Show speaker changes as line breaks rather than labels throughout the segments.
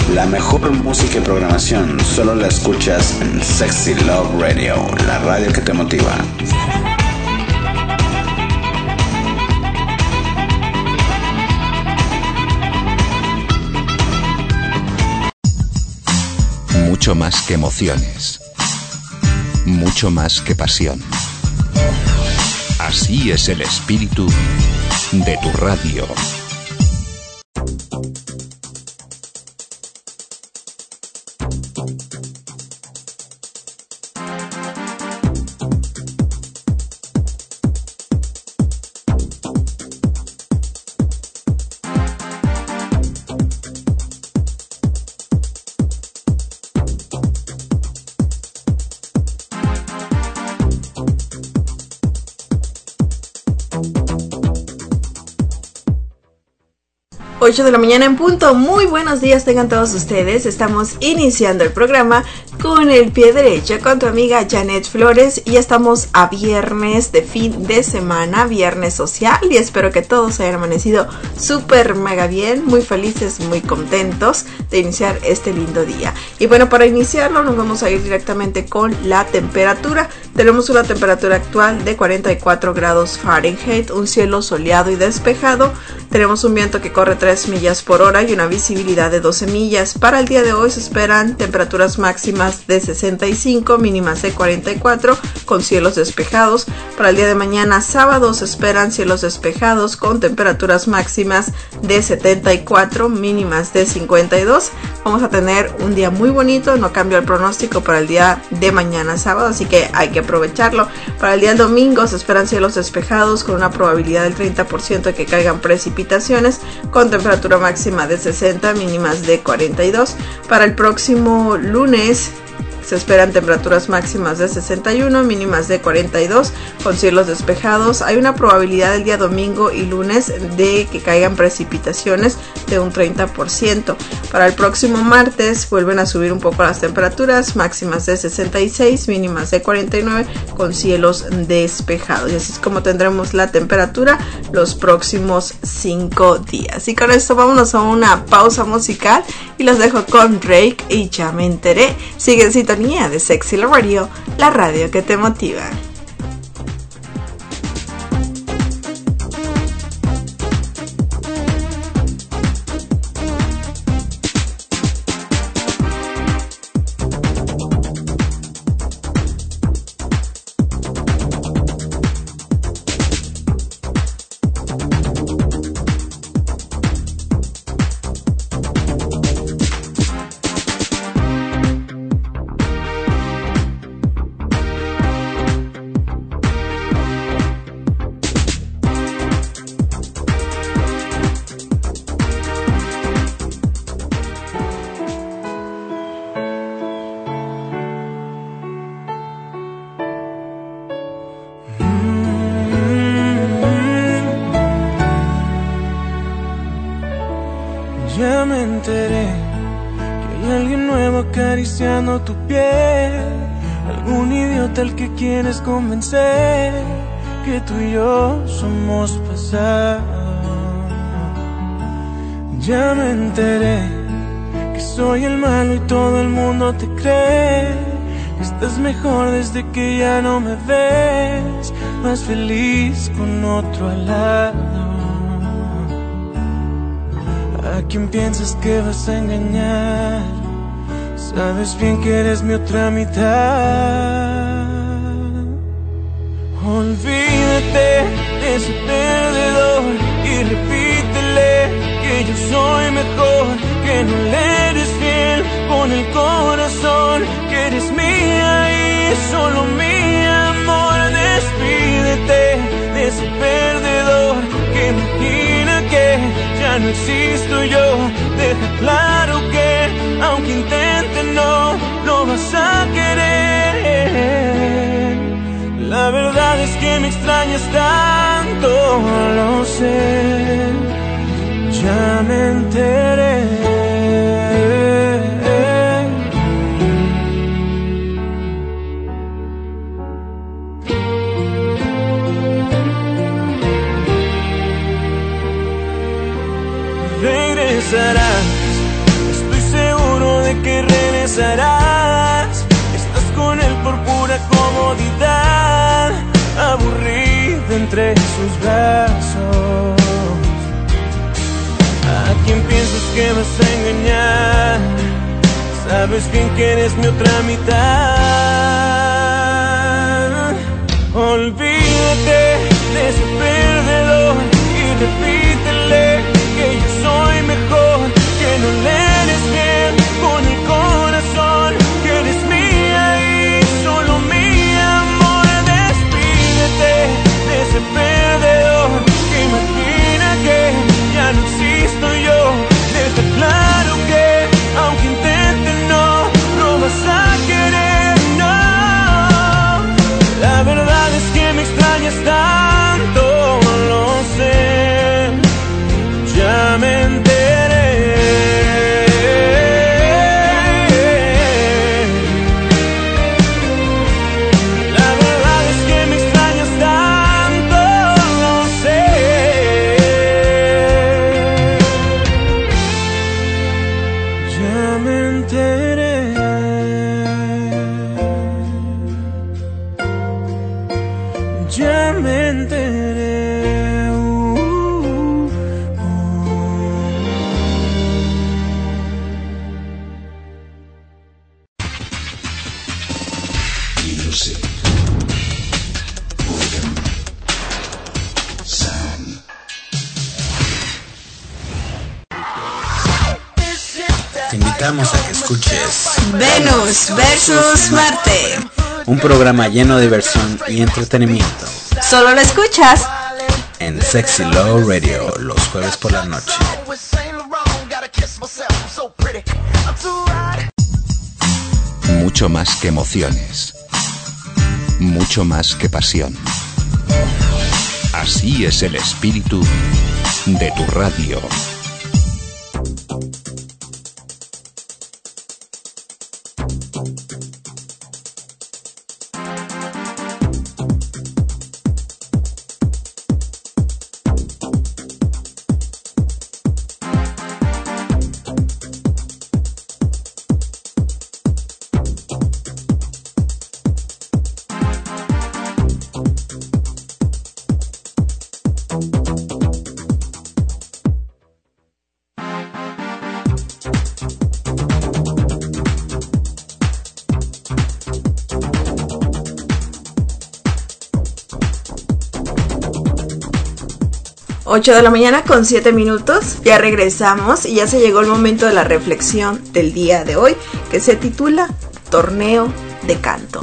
La mejor música y programación solo la escuchas en Sexy Love Radio, la radio que te motiva.
Mucho más que emociones, mucho más que pasión. Así es el espíritu de tu radio.
Ocho de la mañana en punto. Muy buenos días tengan todos ustedes. Estamos iniciando el programa con el pie derecho con tu amiga Janet Flores y ya estamos a viernes de fin de semana, viernes social, y espero que todos hayan amanecido súper mega bien, muy felices, muy contentos de iniciar este lindo día. Y bueno, para iniciarlo nos vamos a ir directamente con la temperatura. Tenemos una temperatura actual de 44 grados Fahrenheit, un cielo soleado y despejado. Tenemos un viento que corre 3 millas por hora y una visibilidad de 12 millas. Para el día de hoy se esperan temperaturas máximas de 65, mínimas de 44, con cielos despejados. Para el día de mañana, sábado, se esperan cielos despejados con temperaturas máximas de 74, mínimas de 52. Vamos a tener un día muy bonito, no cambia el pronóstico para el día de mañana sábado, así que hay que aprovecharlo. Para el día del domingo se esperan cielos despejados con una probabilidad del 30% de que caigan precipitaciones, con temperatura máxima de 60, mínimas de 42. Para el próximo lunes se esperan temperaturas máximas de 61, mínimas de 42, con cielos despejados. Hay una probabilidad el día domingo y lunes de que caigan precipitaciones de un 30%. Para el próximo martes vuelven a subir un poco las temperaturas, máximas de 66, mínimas de 49, con cielos despejados. Y así es como tendremos la temperatura los próximos 5 días. Y con esto vámonos a una pausa musical y los dejo con Drake y Ya Me Enteré. Sigue en sintonía de Sexy Love Radio, la radio que te motiva.
Ya me enteré que hay alguien nuevo acariciando tu piel, algún idiota al que quieres convencer que tú y yo somos pasado. Ya me enteré que soy el malo y todo el mundo te cree, que estás mejor desde que ya no me ves, más feliz con otro al lado. ¿A quién piensas que vas a engañar? Sabes bien que eres mi otra mitad. Olvídate de ese perdedor y repítele que yo soy mejor, que no le eres fiel con el corazón, que eres mía y solo mi amor. Despídete de ese perdedor que imagina que ya no existo yo. Deja claro que aunque intente no lo vas a querer. La verdad es que me extrañas tanto, lo sé. Ya me enteré. Regresarás, estoy seguro de que regresarás. Estás con él por pura comodidad, aburrida entre sus brazos. ¿A quién piensas que vas a engañar? Sabes bien que eres mi otra mitad. Olvídate de ese perdedor y repítele que yo soy mejor, que no le eres bien con el corazón, que eres mía y solo mi amor. Despídete de ese perdedor que imagina que ya no existo yo. Deja claro que aunque intentes no vas a querer, no. La verdad es que me extrañas tanto, lo sé, ya me enteré. La verdad es que me extrañas tanto, lo sé. Ya me enteré. Ya me enteré.
Music. Rhythm. Sound.
Te invitamos a que escuches
Venus versus Marte.
un programa lleno de diversión y entretenimiento
Solo lo escuchas
en Sexy Love Radio los jueves por la noche.
Mucho más que emociones. Mucho más que pasión. Así es el espíritu de tu radio.
Ocho de la mañana con 7 minutos, ya regresamos y ya se llegó el momento de la reflexión del día de hoy, que se titula Torneo de Canto.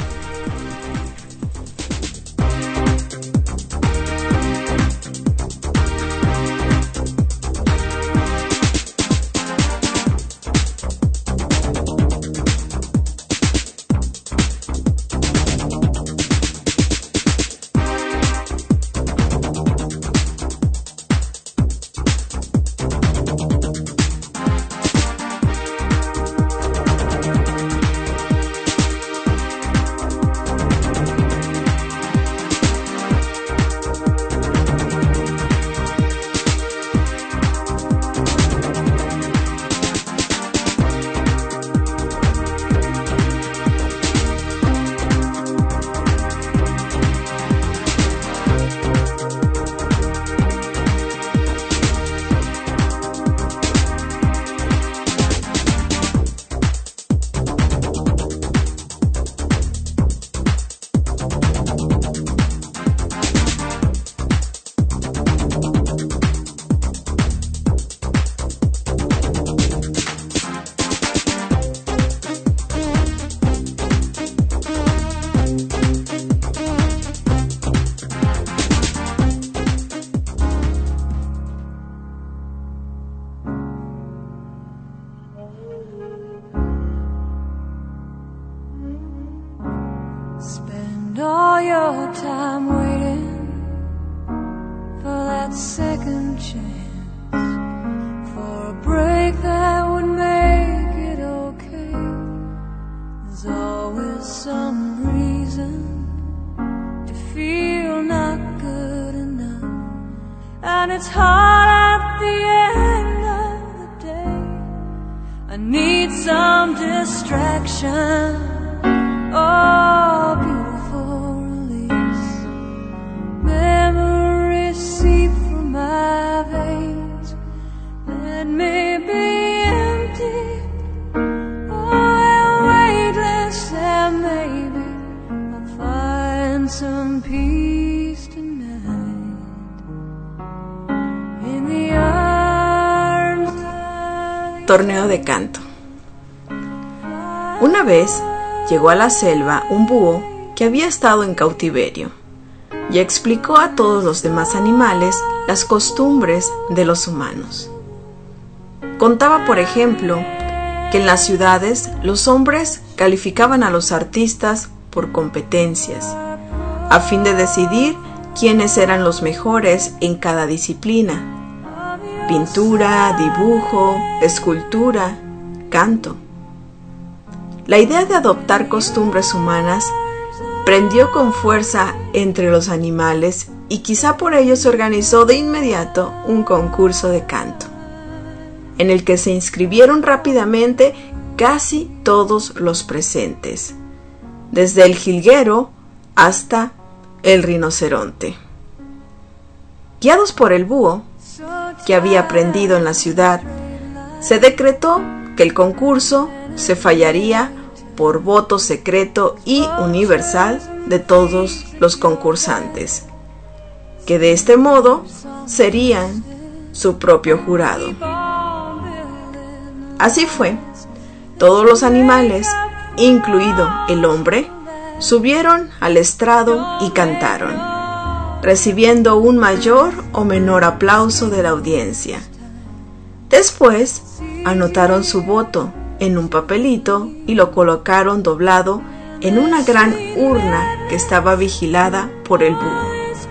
Spend all your time waiting for that second chance, for a break that would make it okay. There's always some reason to feel not good enough, and it's hard at the end of the day. I I need some distraction. Oh, beautiful release. Memories seep from my veins. Let me be empty. Oh, weightless, and maybe I'll find some peace tonight. In the arms of...
Torneo de canto. Una vez llegó a la selva un búho que había estado en cautiverio y explicó a todos los demás animales las costumbres de los humanos. Contaba, por ejemplo, que en las ciudades los hombres calificaban a los artistas por competencias, a fin de decidir quiénes eran los mejores en cada disciplina: pintura, dibujo, escultura, canto. La idea de adoptar costumbres humanas prendió con fuerza entre los animales y quizá por ello se organizó de inmediato un concurso de canto, en el que se inscribieron rápidamente casi todos los presentes, desde el jilguero hasta el rinoceronte. Guiados por el búho, que había aprendido en la ciudad, se decretó que el concurso se fallaría por voto secreto y universal de todos los concursantes, que de este modo serían su propio jurado. Así fue. Todos los animales, incluido el hombre, subieron al estrado y cantaron, recibiendo un mayor o menor aplauso de la audiencia. Después, anotaron su voto en un papelito y lo colocaron doblado en una gran urna que estaba vigilada por el búho.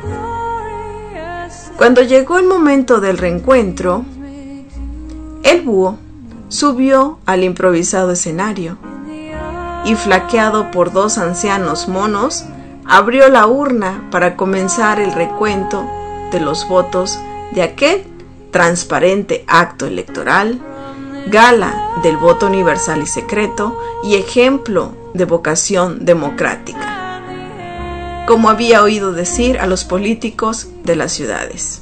Cuando llegó el momento del reencuentro, el búho subió al improvisado escenario y, flanqueado por dos ancianos monos, abrió la urna para comenzar el recuento de los votos de aquel transparente acto electoral, gala del voto universal y secreto y ejemplo de vocación democrática, como había oído decir a los políticos de las ciudades.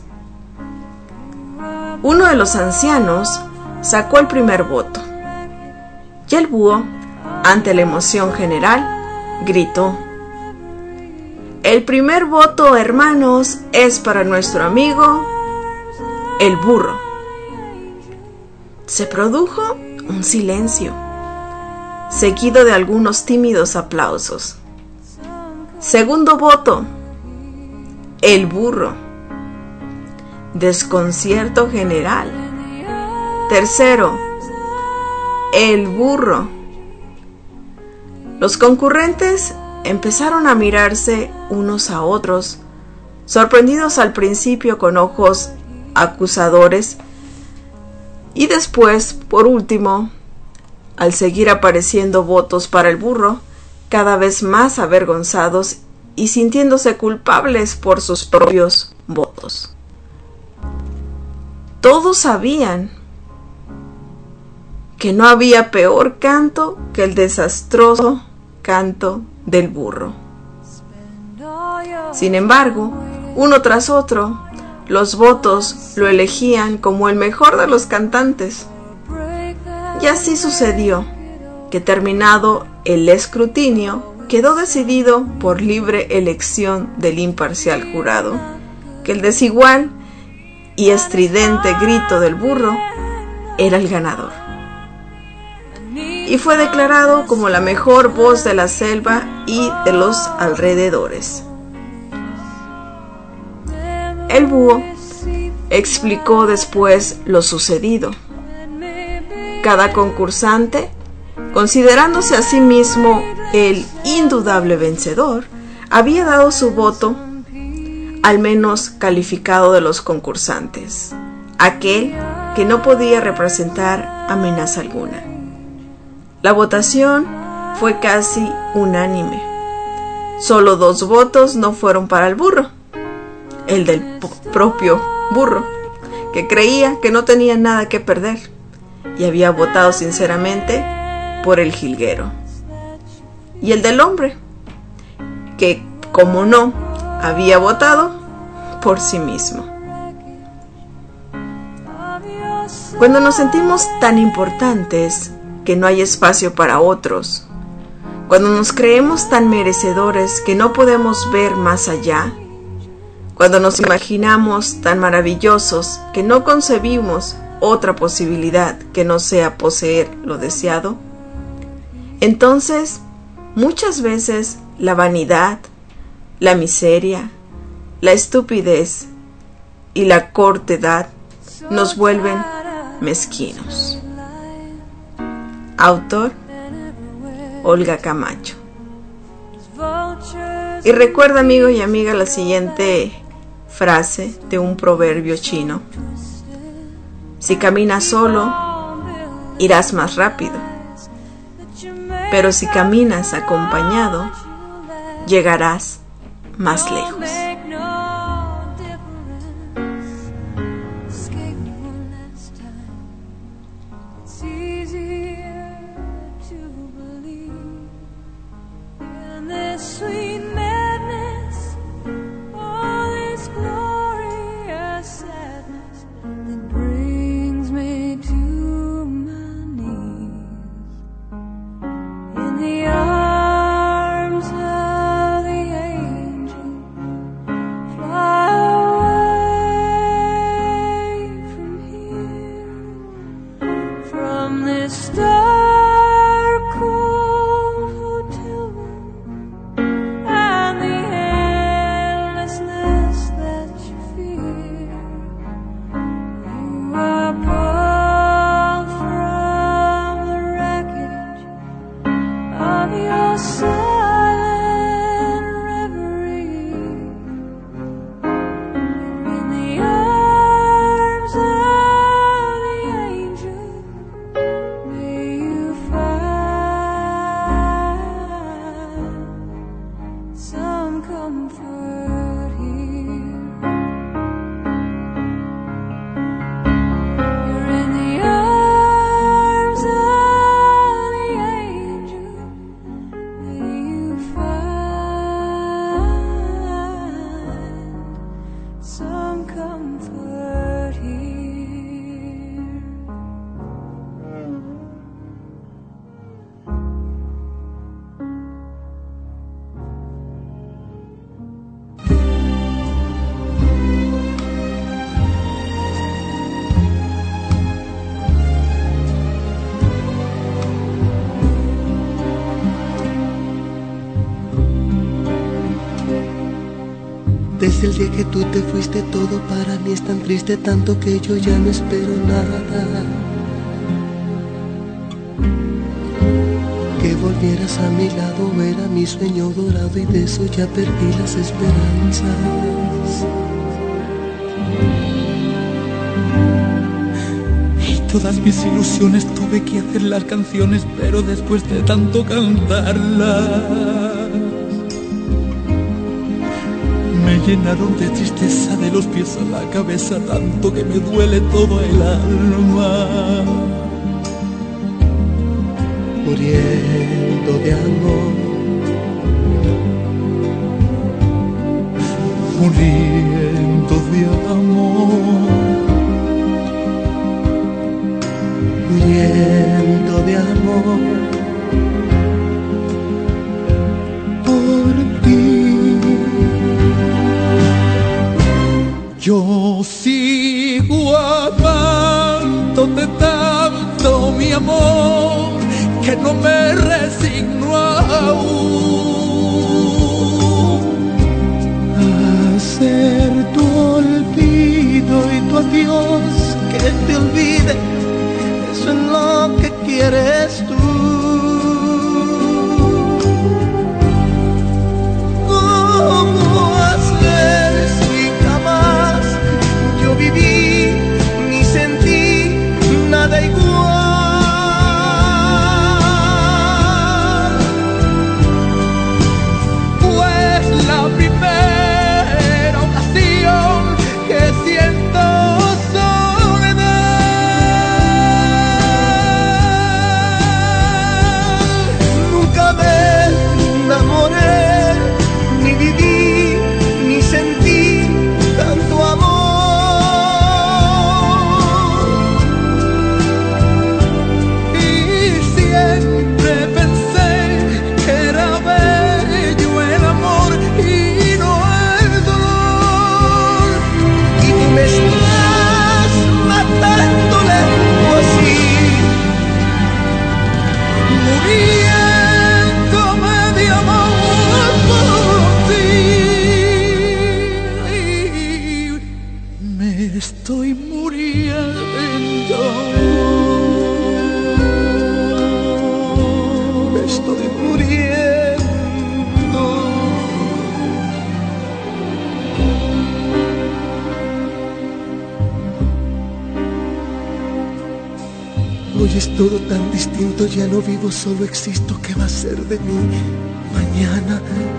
Uno de los ancianos sacó el primer voto y el búho, ante la emoción general, gritó: «El primer voto, hermanos, es para nuestro amigo el burro». Se produjo un silencio, seguido de algunos tímidos aplausos. Segundo voto, el burro. Desconcierto general. Tercero, el burro. Los concurrentes empezaron a mirarse unos a otros, sorprendidos al principio con ojos acusadores y después, por último, al seguir apareciendo votos para el burro, cada vez más avergonzados y sintiéndose culpables por sus propios votos. Todos sabían que no había peor canto que el desastroso canto del burro. Sin embargo, uno tras otro, los votos lo elegían como el mejor de los cantantes. Y así sucedió, que terminado el escrutinio, quedó decidido por libre elección del imparcial jurado, que el desigual y estridente grito del burro era el ganador. Y fue declarado como la mejor voz de la selva y de los alrededores. El búho explicó después lo sucedido. Cada concursante, considerándose a sí mismo el indudable vencedor, había dado su voto al menos calificado de los concursantes, aquel que no podía representar amenaza alguna. La votación fue casi unánime. Solo 2 votos no fueron para el burro: el del propio burro, que creía que no tenía nada que perder, y había votado sinceramente por el jilguero. Y el del hombre, que como no, había votado por sí mismo. Cuando nos sentimos tan importantes que no hay espacio para otros, cuando nos creemos tan merecedores que no podemos ver más allá, cuando nos imaginamos tan maravillosos que no concebimos otra posibilidad que no sea poseer lo deseado, entonces muchas veces la vanidad, la miseria, la estupidez y la cortedad nos vuelven mezquinos. Autor: Olga Camacho. Y recuerda, amigo y amiga, la siguiente frase de un proverbio chino: si caminas solo, irás más rápido, pero si caminas acompañado, llegarás más lejos.
Desde el día que tú te fuiste todo para mí es tan triste, tanto que yo ya no espero nada. Que volvieras a mi lado era mi sueño dorado y de eso ya perdí las esperanzas. Y todas mis ilusiones tuve que hacer las canciones, pero después de tanto cantarlas me llenaron de tristeza de los pies a la cabeza, tanto que me duele todo el alma. Muriendo de amor, muriendo de amor, muriendo de amor por ti. Yo sigo amándote tanto, mi amor, que no me resigno aún a ser tu olvido y tu adiós, que te olvide, eso es lo que quieres tú. ¿Cómo hacer si jamás yo viví ni sentí nada igual? Pues la primera ocasión que siento soledad Hoy es todo tan distinto, ya no vivo, solo existo. ¿Qué va a ser de mí mañana?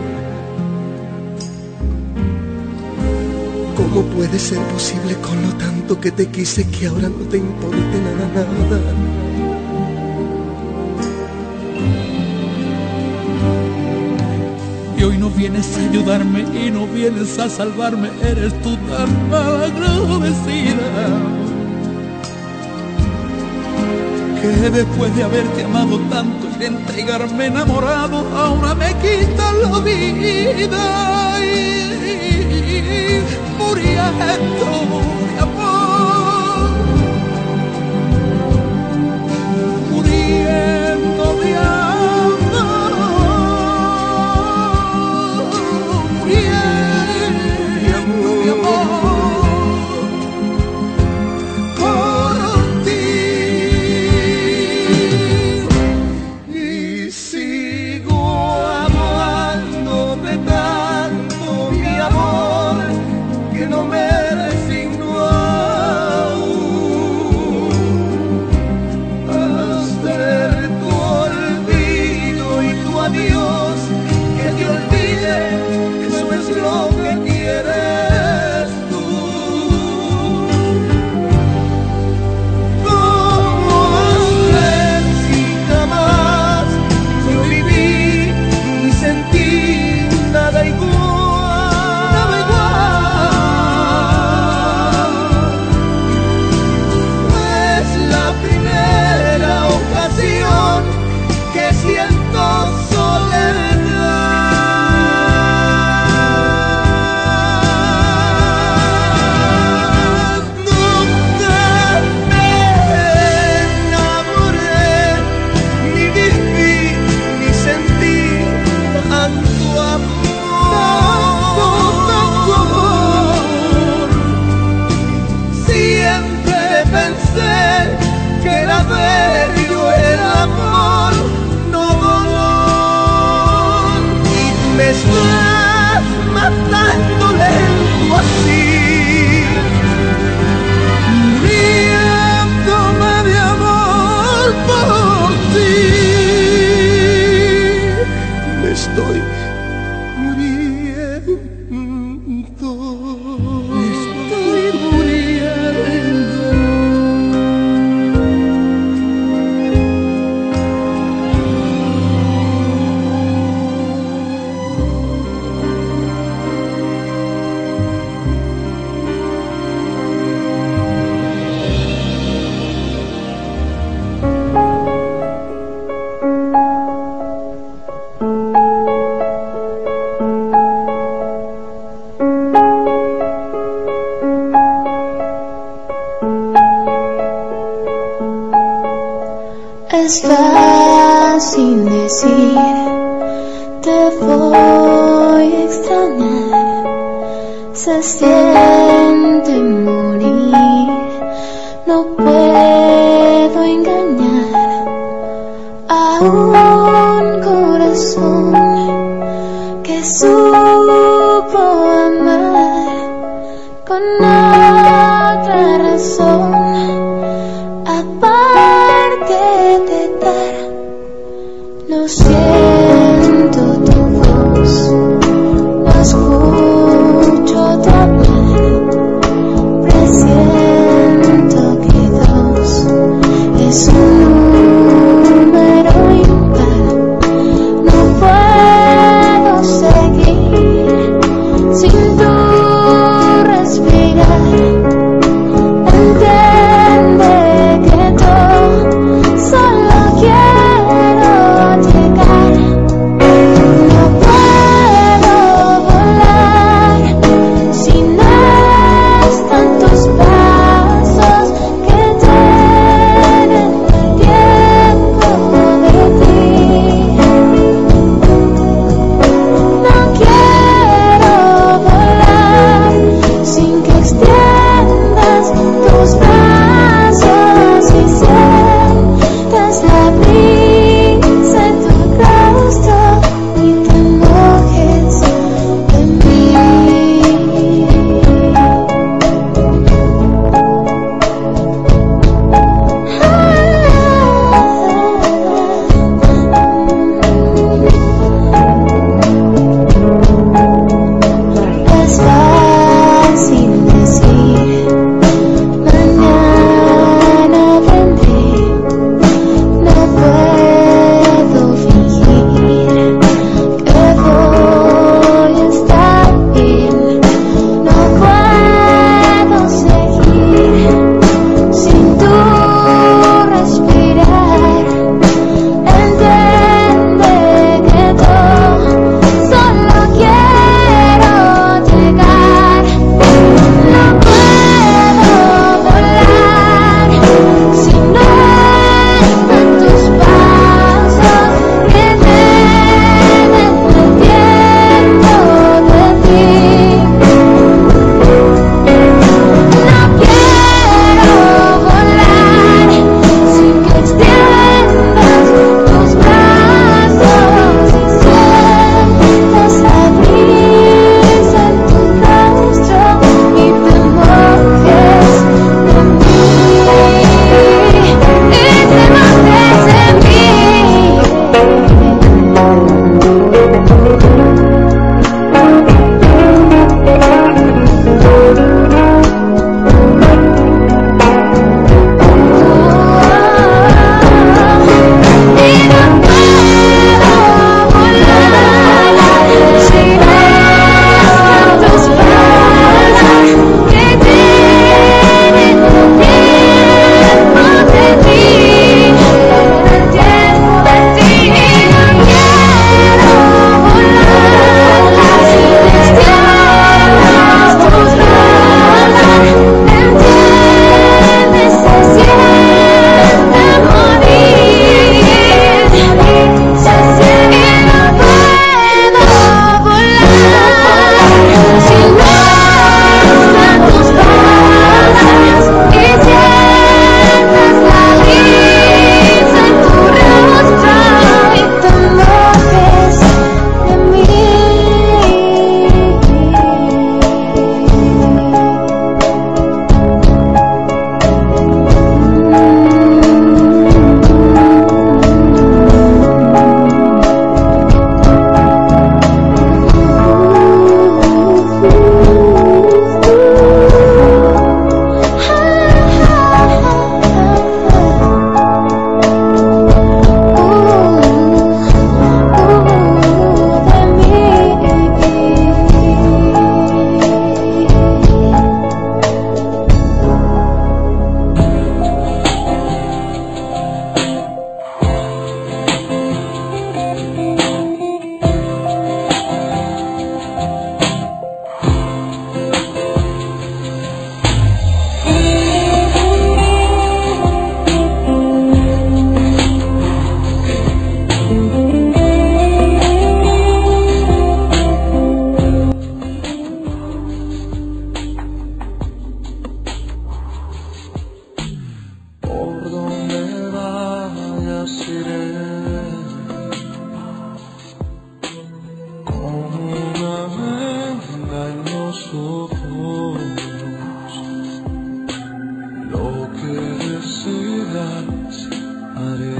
¿Cómo puede ser posible con lo tanto que te quise que ahora no te importe nada, nada?
Y hoy no vienes a ayudarme y no vienes a salvarme, eres tú tan malagradecida, que después de haberte amado tanto y de entregarme enamorado, ahora me quitas la vida y muriendo de amor, muriendo de amor, muriendo de amor por ti.
Y sigo amándote tanto, mi amor, que no me resigno aún a ser tu olvido y tu adiós. Que te olvide, eso es lo que quieres tú. ¿Cómo hacer si jamás yo viví ni sentí nada igual? Es la primera ocasión que siento soledad. Nunca me enamoré, ni viví, ni sentí tanto amor. Siempre pensé que era bello el amor, no dolor. Y me estás matando lento así, muriéndome de amor por ti. Me estoy muriendo. Me estoy muriendo.
Es fácil decir, te voy a extrañar. Se siente morir, no puedo engañar a un corazón que supo amar con otra razón. No siento tu voz, no escucho tu hablar, presiento que dos es un número impar. No puedo seguir sin tu respirar. Entiende que yo solo quiero llegar
amaré.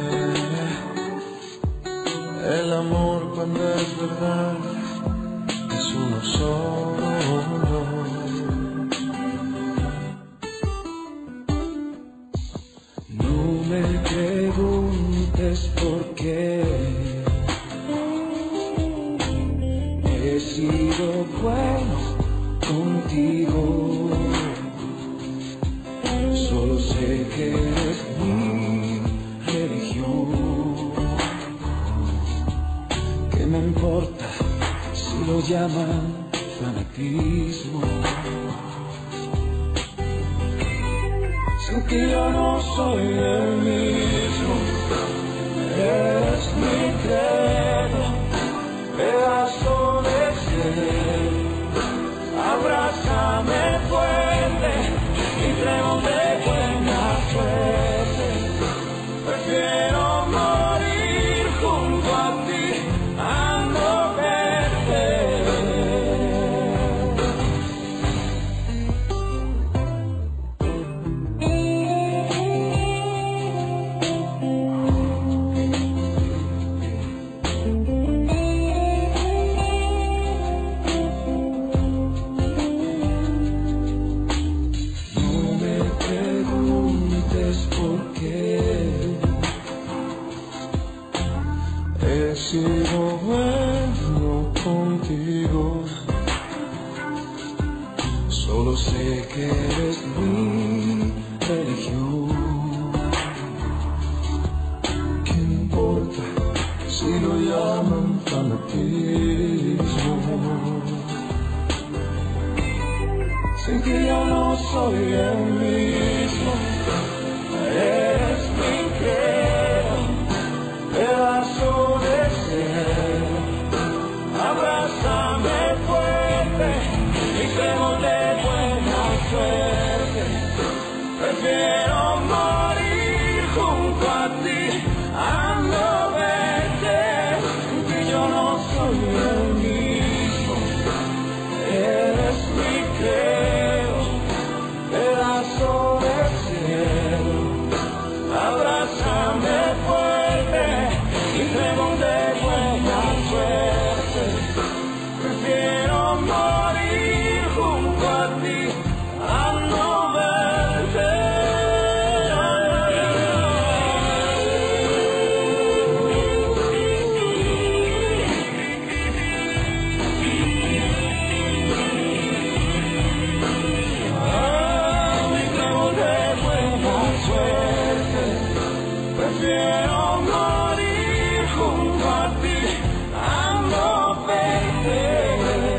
El amor cuando es verdad es uno solo. No me preguntes por qué he sido bueno contigo. Solo sé que eres mi religión. ¿Qué me importa si lo llaman fanatismo? Sin ti yo no soy el mismo. Eres mi credo, pedazo de cielo. Abrázame fuerte y creo de buena suerte. Prefiero morir junto a ti a no verte. He sido bueno contigo. Solo sé que eres mi religión. ¿Qué importa si lo llaman fanatismo? Sin ti yo no soy el mismo. Eres mi credo, pedazo de cielo. Abrázame fuerte y creo de buena suerte. Prefiero morir junto a ti a no verte. Que yo no soy el mismo. Eres mi credo, pedazo de cielo. Abrázame fuerte y creo de buena suerte. Prefiero morir junto a ti a no verte. Prefiero morir junto a ti a no verte.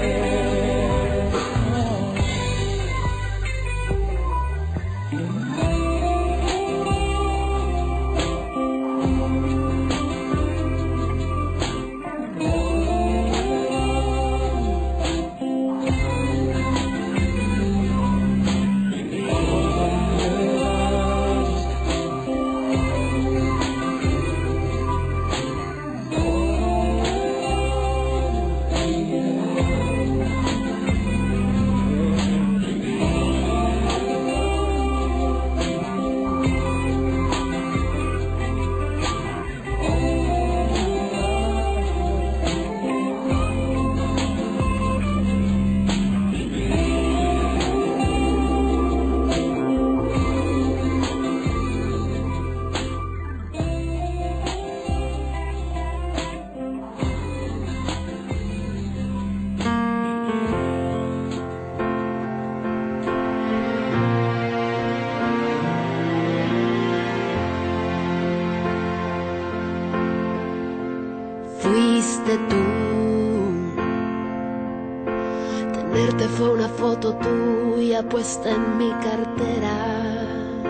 Fue una foto tuya puesta en mi cartera.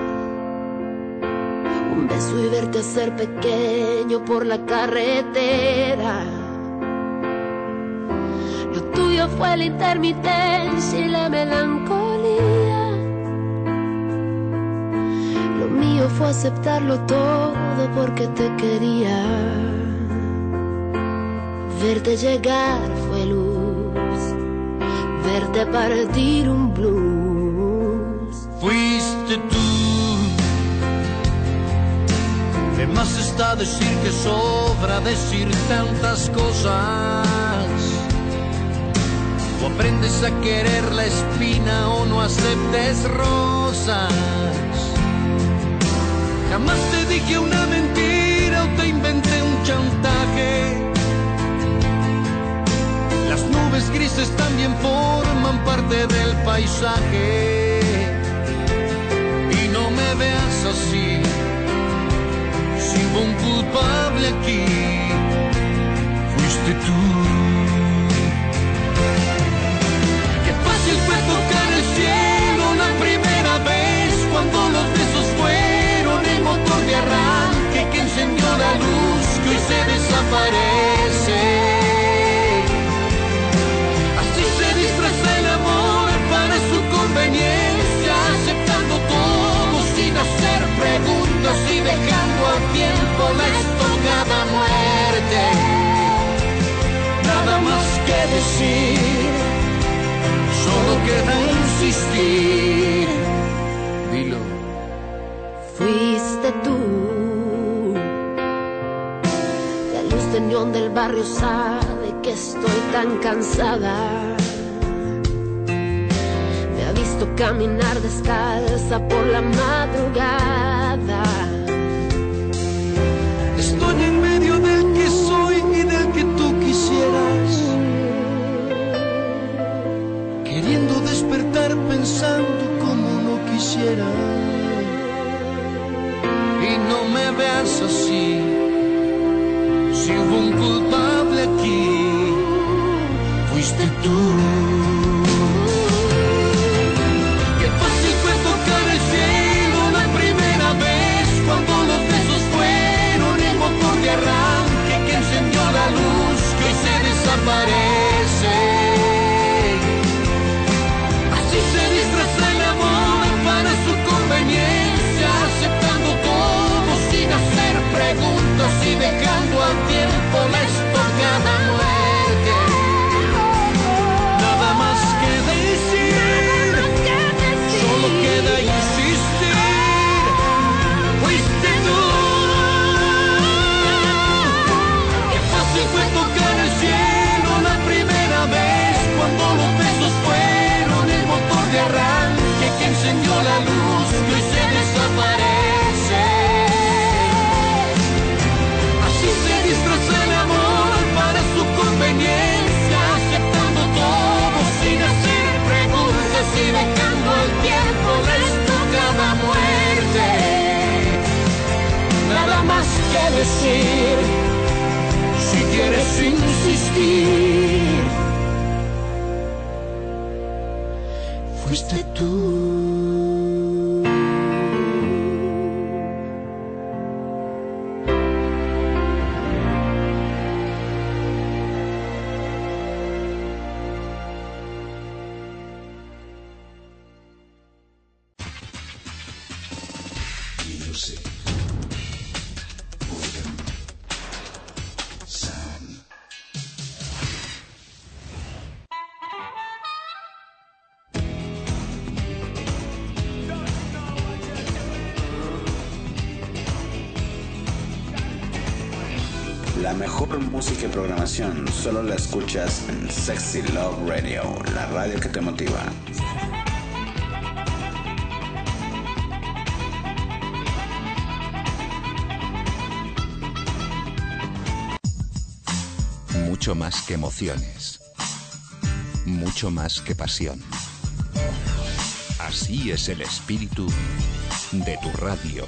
Un beso y verte hacer pequeño por la carretera. Lo tuyo fue la intermitencia y la melancolía. Lo mío fue aceptarlo todo porque te quería. Verte llegar fue luz, verte partir un blues.
Fuiste tú gusta decir que sobra decir tantas cosas. O aprendes a querer la espina o no aceptes rosas. Jamás te dije una mentira o te inventé un chantaje. Las nubes grises también forman parte del paisaje. Y no me veas así, si hubo un culpable aquí, fuiste tú. Qué fácil fue tocar el cielo la primera vez, cuando los besos fueron el motor de arranque que encendió la luz que hoy se desaparece. Así se disfraza el amor para su conveniencia, aceptando todo sin hacer preguntas y dejando al tiempo la estocada muerte. Nada más que decir, solo queda insistir. Dilo.
Fuiste tú. La luz de neón del barrio sabe que estoy tan cansada. Me ha visto caminar descalza por la madrugada.
Estoy en medio del que soy y del que tú quisieras, queriendo despertar pensando como no quisiera. Y no me veas así, si hubo un culpable aquí, fuiste tú. Qué fácil fue tocar el cielo la primera vez, cuando los besos fueron el motor de arranque que encendió la luz que hoy se desaparece. Así se disfraza el amor para su conveniencia, aceptando todo sin hacer preguntas y dejando al tiempo la estocada muerte. Nada más que decir, solo queda insistir, fuiste tú. Qué fácil fue tocar el cielo la primera vez, cuando los besos fueron el motor de arranque que encendió la luz que hoy se desaparece. Así se disfraza el amor para su conveniencia, aceptando todo sin hacer preguntas y dejando al tiempo la estocada muerte. Nada más que decir, si quieres insistir, fuiste tú.
La mejor música y programación solo la escuchas en Sexy Love Radio, la radio que te motiva.
Mucho más que emociones. Mucho más que pasión. Así es el espíritu de tu radio.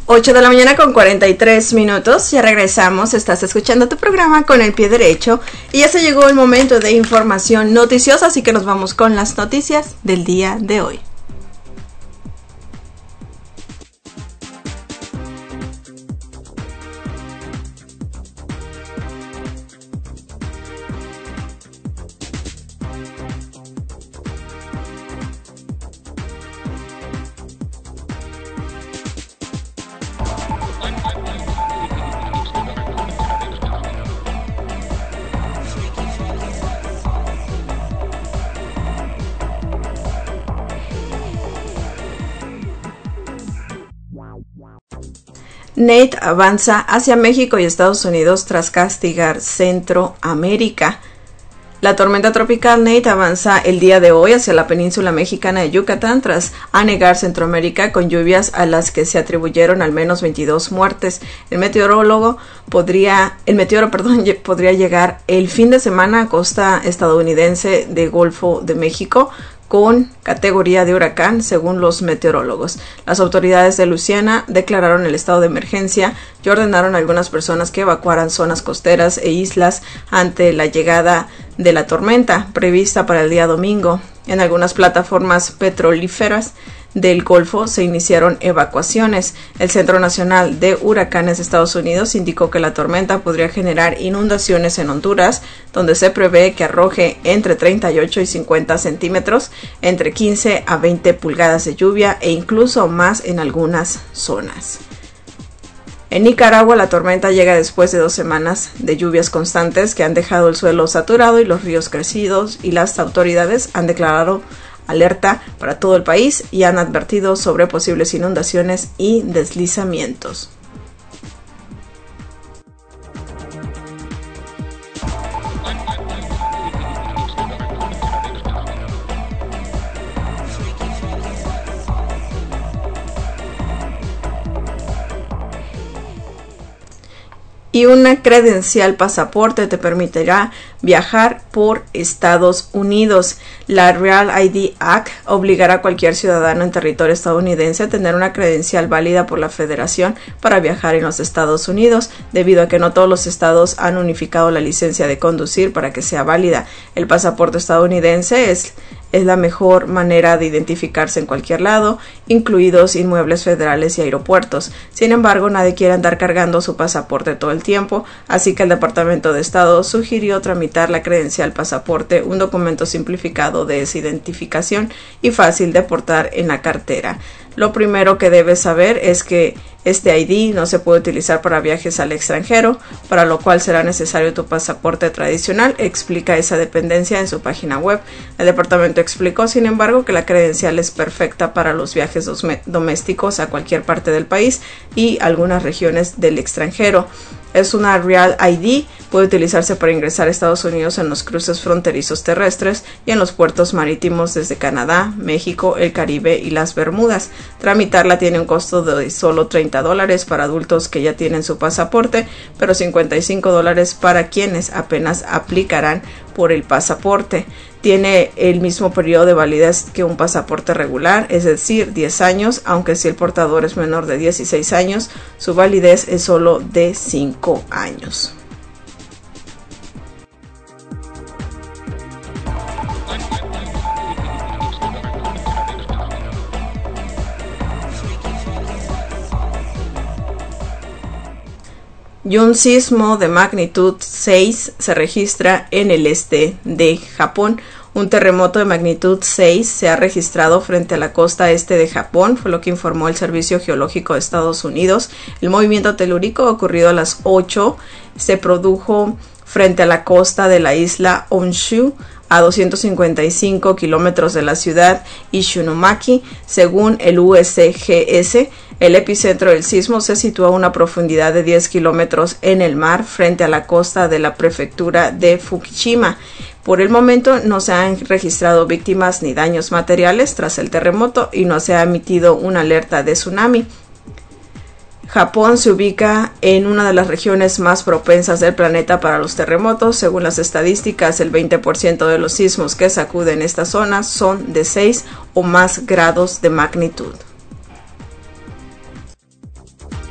8 de la mañana con 43 minutos, ya regresamos, estás escuchando tu programa Con el Pie Derecho y ya se llegó el momento de información noticiosa, así que nos vamos con las noticias del día de hoy. Nate avanza hacia México y Estados Unidos tras castigar Centroamérica. La tormenta tropical Nate avanza el día de hoy hacia la península mexicana de Yucatán tras anegar Centroamérica con lluvias a las que se atribuyeron al menos 22 muertes. El meteoro podría llegar el fin de semana a costa estadounidense de Golfo de México con categoría de huracán, según los meteorólogos. Las autoridades de Luisiana declararon el estado de emergencia y ordenaron a algunas personas que evacuaran zonas costeras e islas ante la llegada de la tormenta prevista para el día domingo. En algunas plataformas petrolíferas del Golfo se iniciaron evacuaciones. El Centro Nacional de Huracanes de Estados Unidos indicó que la tormenta podría generar inundaciones en Honduras, donde se prevé que arroje entre 38 y 50 centímetros, entre 15 a 20 pulgadas de lluvia e incluso más en algunas zonas. En Nicaragua, la tormenta llega después de 2 semanas de lluvias constantes que han dejado el suelo saturado y los ríos crecidos, y las autoridades han declarado alerta para todo el país y han advertido sobre posibles inundaciones y deslizamientos. Y una credencial pasaporte te permitirá viajar por Estados Unidos. La Real ID Act obligará a cualquier ciudadano en territorio estadounidense a tener una credencial válida por la Federación para viajar en los Estados Unidos, debido a que no todos los estados han unificado la licencia de conducir para que sea válida. El pasaporte estadounidense es la mejor manera de identificarse en cualquier lado, incluidos inmuebles federales y aeropuertos. Sin embargo, nadie quiere andar cargando su pasaporte todo el tiempo, así que el Departamento de Estado sugirió tramitar la credencial pasaporte, un documento simplificado de esa identificación y fácil de portar en la cartera. Lo primero que debes saber es que este ID no se puede utilizar para viajes al extranjero, para lo cual será necesario tu pasaporte tradicional, explica esa dependencia en su página web. El departamento explicó, sin embargo, que la credencial es perfecta para los viajes domésticos a cualquier parte del país y algunas regiones del extranjero. Es una Real ID, puede utilizarse para ingresar a Estados Unidos en los cruces fronterizos terrestres y en los puertos marítimos desde Canadá, México, el Caribe y las Bermudas. Tramitarla tiene un costo de solo $30 para adultos que ya tienen su pasaporte, pero $55 para quienes apenas aplicarán por el pasaporte. Tiene el mismo periodo de validez que un pasaporte regular, es decir, 10 años, aunque si el portador es menor de 16 años, su validez es solo de 5 años. Y un sismo de magnitud 6 se registra en el este de Japón. Un terremoto de magnitud 6 se ha registrado frente a la costa este de Japón, fue lo que informó el Servicio Geológico de Estados Unidos. El movimiento telúrico ocurrido a las 8 se produjo frente a la costa de la isla Honshu, a 255 kilómetros de la ciudad Ishinomaki, según el USGS. El epicentro del sismo se sitúa a una profundidad de 10 kilómetros en el mar frente a la costa de la prefectura de Fukushima. Por el momento no se han registrado víctimas ni daños materiales tras el terremoto y no se ha emitido una alerta de tsunami. Japón se ubica en una de las regiones más propensas del planeta para los terremotos. Según las estadísticas, el 20% de los sismos que sacuden esta zona son de 6 o más grados de magnitud.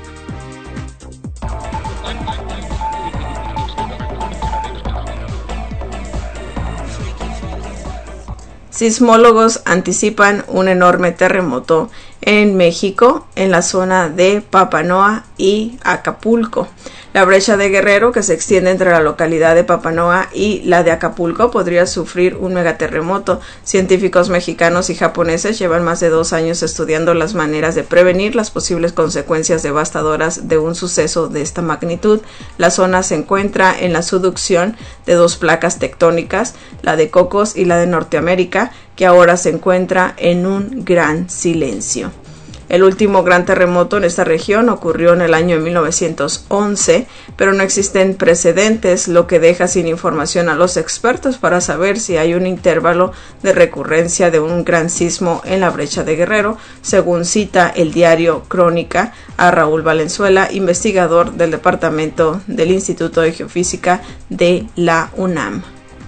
Sismólogos anticipan un enorme terremoto en México, en la zona de Papanoa y Acapulco. La brecha de Guerrero, que se extiende entre la localidad de Papanoa y la de Acapulco, podría sufrir un megaterremoto. Científicos mexicanos y japoneses llevan más de 2 años estudiando las maneras de prevenir las posibles consecuencias devastadoras de un suceso de esta magnitud. La zona se encuentra en la subducción de 2 placas tectónicas, la de Cocos y la de Norteamérica, que ahora se encuentra en un gran silencio. El último gran terremoto en esta región ocurrió en el año 1911, pero no existen precedentes, lo que deja sin información a los expertos para saber si hay un intervalo de recurrencia de un gran sismo en la brecha de Guerrero, según cita el diario Crónica a Raúl Valenzuela, investigador del Departamento del Instituto de Geofísica de la UNAM.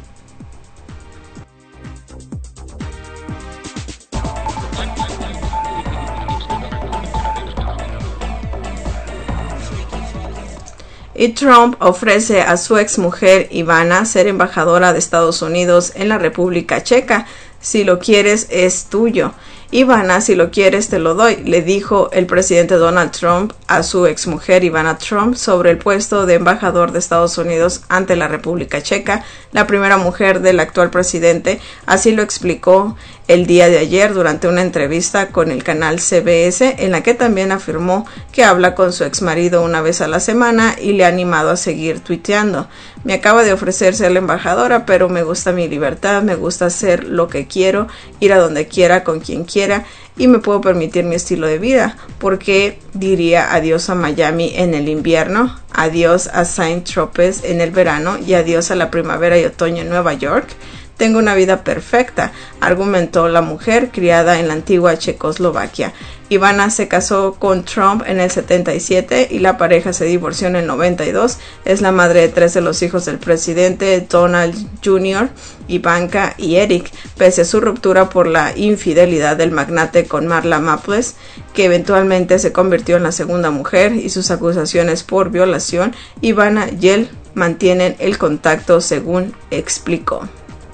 Y Trump ofrece a su exmujer Ivana ser embajadora de Estados Unidos en la República Checa. Si lo quieres, es tuyo. Ivana, si lo quieres, te lo doy, le dijo el presidente Donald Trump a su exmujer Ivana Trump sobre el puesto de embajador de Estados Unidos ante la República Checa, la primera mujer del actual presidente. Así lo explicó el día de ayer durante una entrevista con el canal CBS, en la que también afirmó que habla con su exmarido una vez a la semana y le ha animado a seguir tuiteando. Me acaba de ofrecer ser la embajadora, pero me gusta mi libertad, me gusta hacer lo que quiero, ir a donde quiera, con quien quiera, y me puedo permitir mi estilo de vida, porque diría adiós a Miami en el invierno, adiós a Saint-Tropez en el verano y adiós a la primavera y otoño en Nueva York. Tengo una vida perfecta, argumentó la mujer criada en la antigua Checoslovaquia. Ivana se casó con Trump en el 77 y la pareja se divorció en el 92. Es la madre de 3 de los hijos del presidente, Donald Jr., Ivanka y Eric, pese a su ruptura por la infidelidad del magnate con Marla Maples, que eventualmente se convirtió en la segunda mujer, y sus acusaciones por violación. Ivana y él mantienen el contacto, según explicó.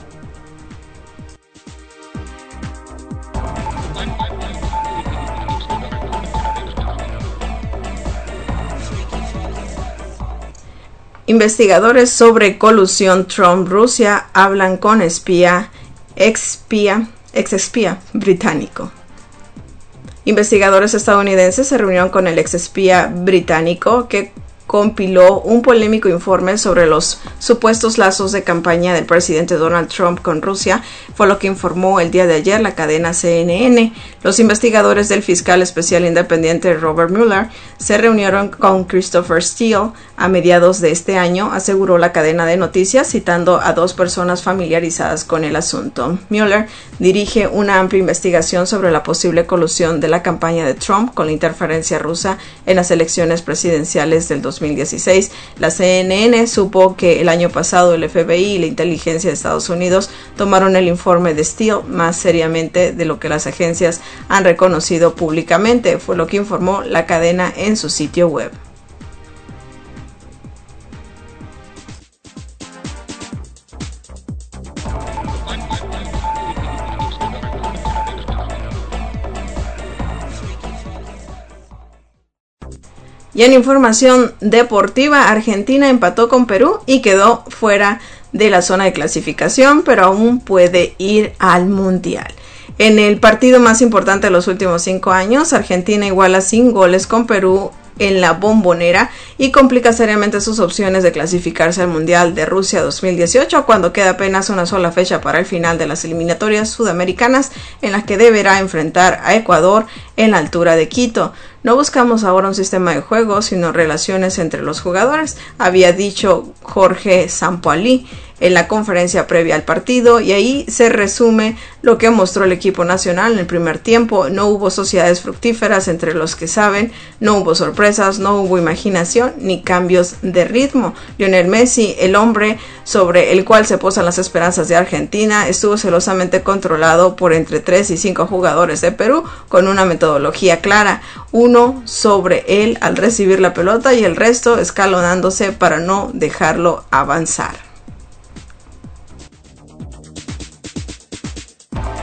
Investigadores sobre colusión Trump-Rusia hablan con ex-espía británico. Investigadores estadounidenses se reunieron con el ex-espía británico que compiló un polémico informe sobre los supuestos lazos de campaña del presidente Donald Trump con Rusia, fue lo que informó el día de ayer la cadena CNN. Los investigadores del fiscal especial independiente Robert Mueller se reunieron con Christopher Steele a mediados de este año, aseguró la cadena de noticias, citando a 2 personas familiarizadas con el asunto. Mueller dirige una amplia investigación sobre la posible colusión de la campaña de Trump con la interferencia rusa en las elecciones presidenciales del 2016. La CNN supo que el año pasado el FBI y la inteligencia de Estados Unidos tomaron el informe de Steele más seriamente de lo que las agencias han reconocido públicamente, fue lo que informó la cadena en su sitio web. Y en información deportiva, Argentina empató con Perú y quedó fuera de la zona de clasificación, pero aún puede ir al Mundial. En el partido más importante de los últimos 5 años, Argentina iguala sin goles con Perú en la Bombonera y complica seriamente sus opciones de clasificarse al Mundial de Rusia 2018, cuando queda apenas una sola fecha para el final de las eliminatorias sudamericanas, en las que deberá enfrentar a Ecuador en la altura de Quito. No buscamos ahora un sistema de juego, sino relaciones entre los jugadores, había dicho Jorge Sampaoli en la conferencia previa al partido, y ahí se resume lo que mostró el equipo nacional en el primer tiempo. No hubo sociedades fructíferas entre los que saben, no hubo sorpresas, no hubo imaginación ni cambios de ritmo. Lionel Messi, el hombre sobre el cual se posan las esperanzas de Argentina, estuvo celosamente controlado por entre 3 y 5 jugadores de Perú con una metodología clara, uno sobre él al recibir la pelota y el resto escalonándose para no dejarlo avanzar.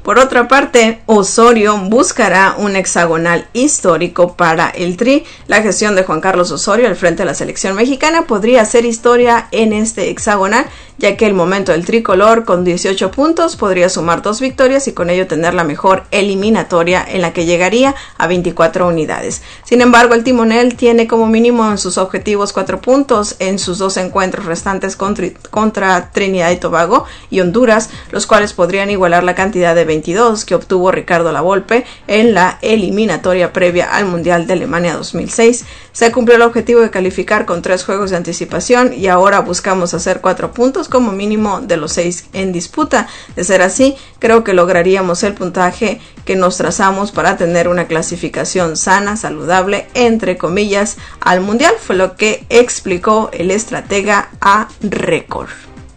Por otra parte, Osorio buscará un hexagonal histórico para el Tri. La gestión de Juan Carlos Osorio al frente de la selección mexicana podría hacer historia en este hexagonal, ya que el momento del tricolor con 18 puntos podría sumar 2 victorias y con ello tener la mejor eliminatoria en la que llegaría a 24 unidades. Sin embargo, el timonel tiene como mínimo en sus objetivos 4 puntos en sus 2 encuentros restantes contra Trinidad y Tobago y Honduras, los cuales podrían igualar la cantidad de 22 que obtuvo Ricardo Lavolpe en la eliminatoria previa al Mundial de Alemania 2006. Se cumplió el objetivo de calificar con 3 juegos de anticipación y ahora buscamos hacer 4 puntos como mínimo de los 6 en disputa. De ser así, creo que lograríamos el puntaje que nos trazamos para tener una clasificación sana, saludable, entre comillas, al Mundial, fue lo que explicó el estratega a Record.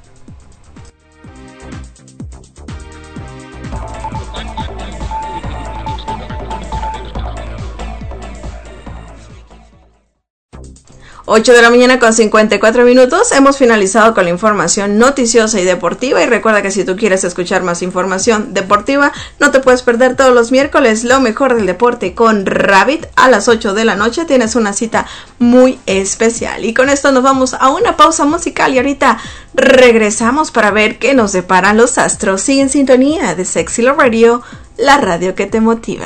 Ocho de la mañana con 54 minutos. Hemos finalizado con la información noticiosa y deportiva. Y recuerda que si tú quieres escuchar más información deportiva, no te puedes perder todos los miércoles lo mejor del deporte con Rabbit a las 8 de la noche. Tienes una cita muy especial. Y con esto nos vamos a una pausa musical y ahorita regresamos para ver qué nos deparan los astros. Sigue en sintonía de Sexy Love Radio, la radio que te motiva.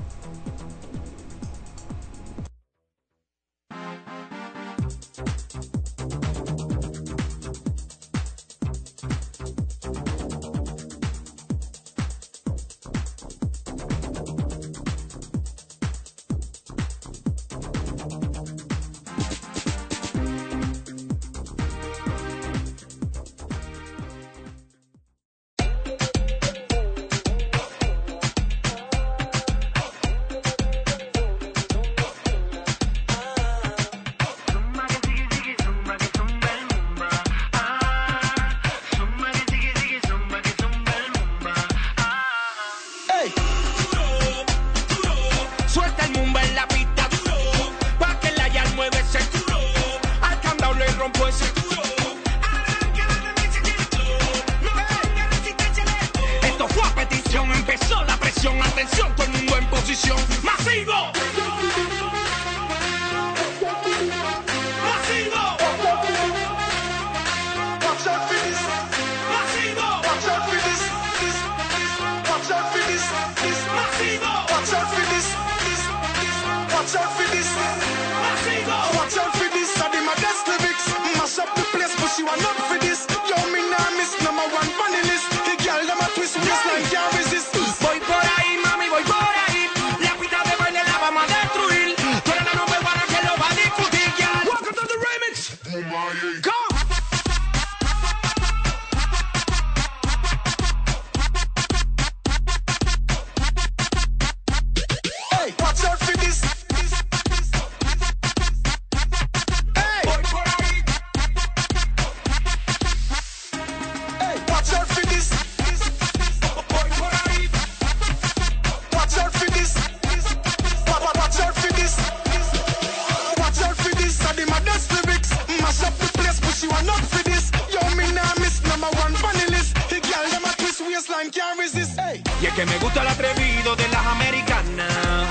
Y es que me gusta el atrevido de las americanas.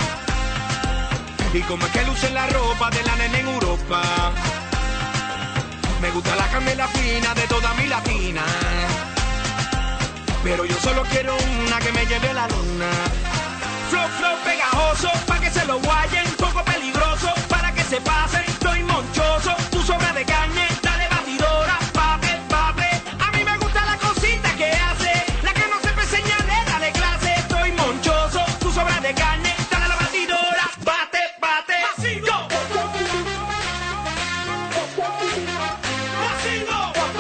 Y como es que luce la ropa de la nena en Europa. Me gusta la camela fina de toda mi latina. Pero yo solo quiero una que me lleve la luna. Flow, flow pegajoso, pa' que se lo guayen. Poco peligroso, para que se pasen. Estoy monchoso, tu sobra de caña. Dale batidora, pape, pape. A mí me gusta la cosita que hace. La que no sepa enseñarle, dale clase. Estoy monchoso, tu sobra de carne. Dale a la batidora, bate, bate. Masivo. Masivo.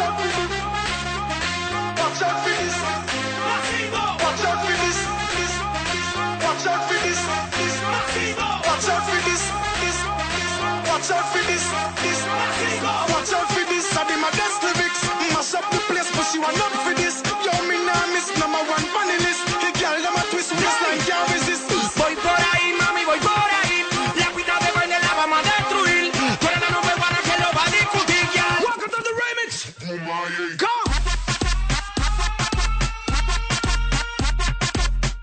Watch out for this. Masivo. Watch out for this. Watch out for this. Masivo. Watch out for this. Watch out for this. Watch out for this. I did my best lyrics. Mash up the place, but she want up for this. Yo, me nah miss number one funny list. The girl them a twist waistline can't resist. Voy por ahí, mami, voy por ahí. La cuita de baile la vamos a destruir. Tú eres la número uno que lo va a discutir, girl. Welcome to the remix. Go.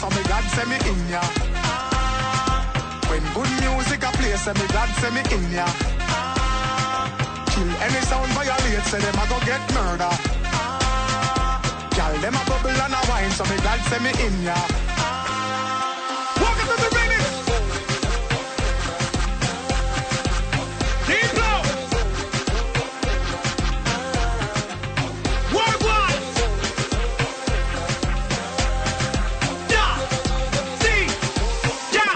so me glad say me in ya. When good music a play, say me glad say me in ya. Kill any sound violate, say them a go get murder. Girl, them a bubble and a wine, so me glad say me in ya. Welcome to the remix. Deep flow. Worldwide. Yeah. See. Yeah.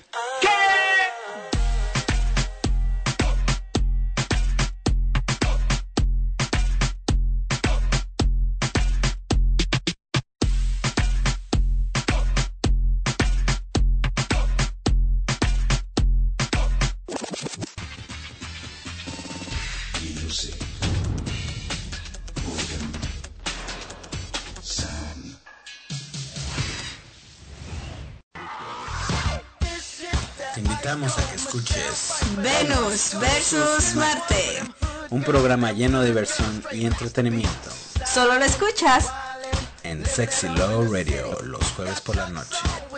Te invitamos a que escuches
Venus versus Marte.
un programa lleno de diversión y entretenimiento
Solo lo escuchas
en Sexy Love Radio los jueves por la noche.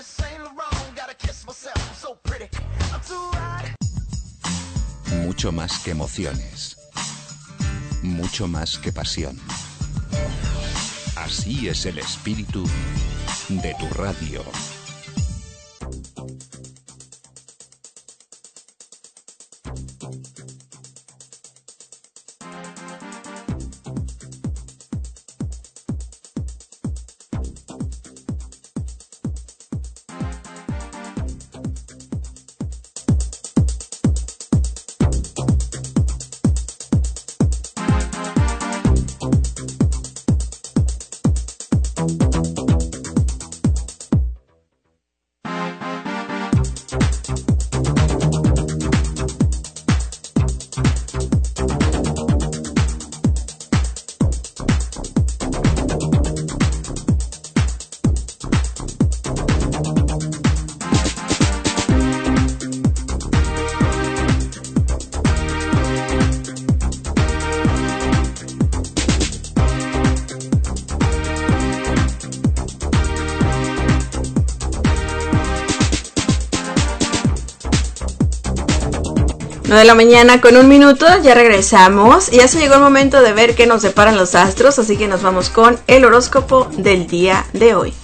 Mucho más que emociones. Mucho más que pasión. Así es el espíritu de tu radio.
De la mañana con 1 minuto, ya regresamos y ya se llegó el momento de ver qué nos deparan los astros, así que nos vamos con el horóscopo del día de hoy.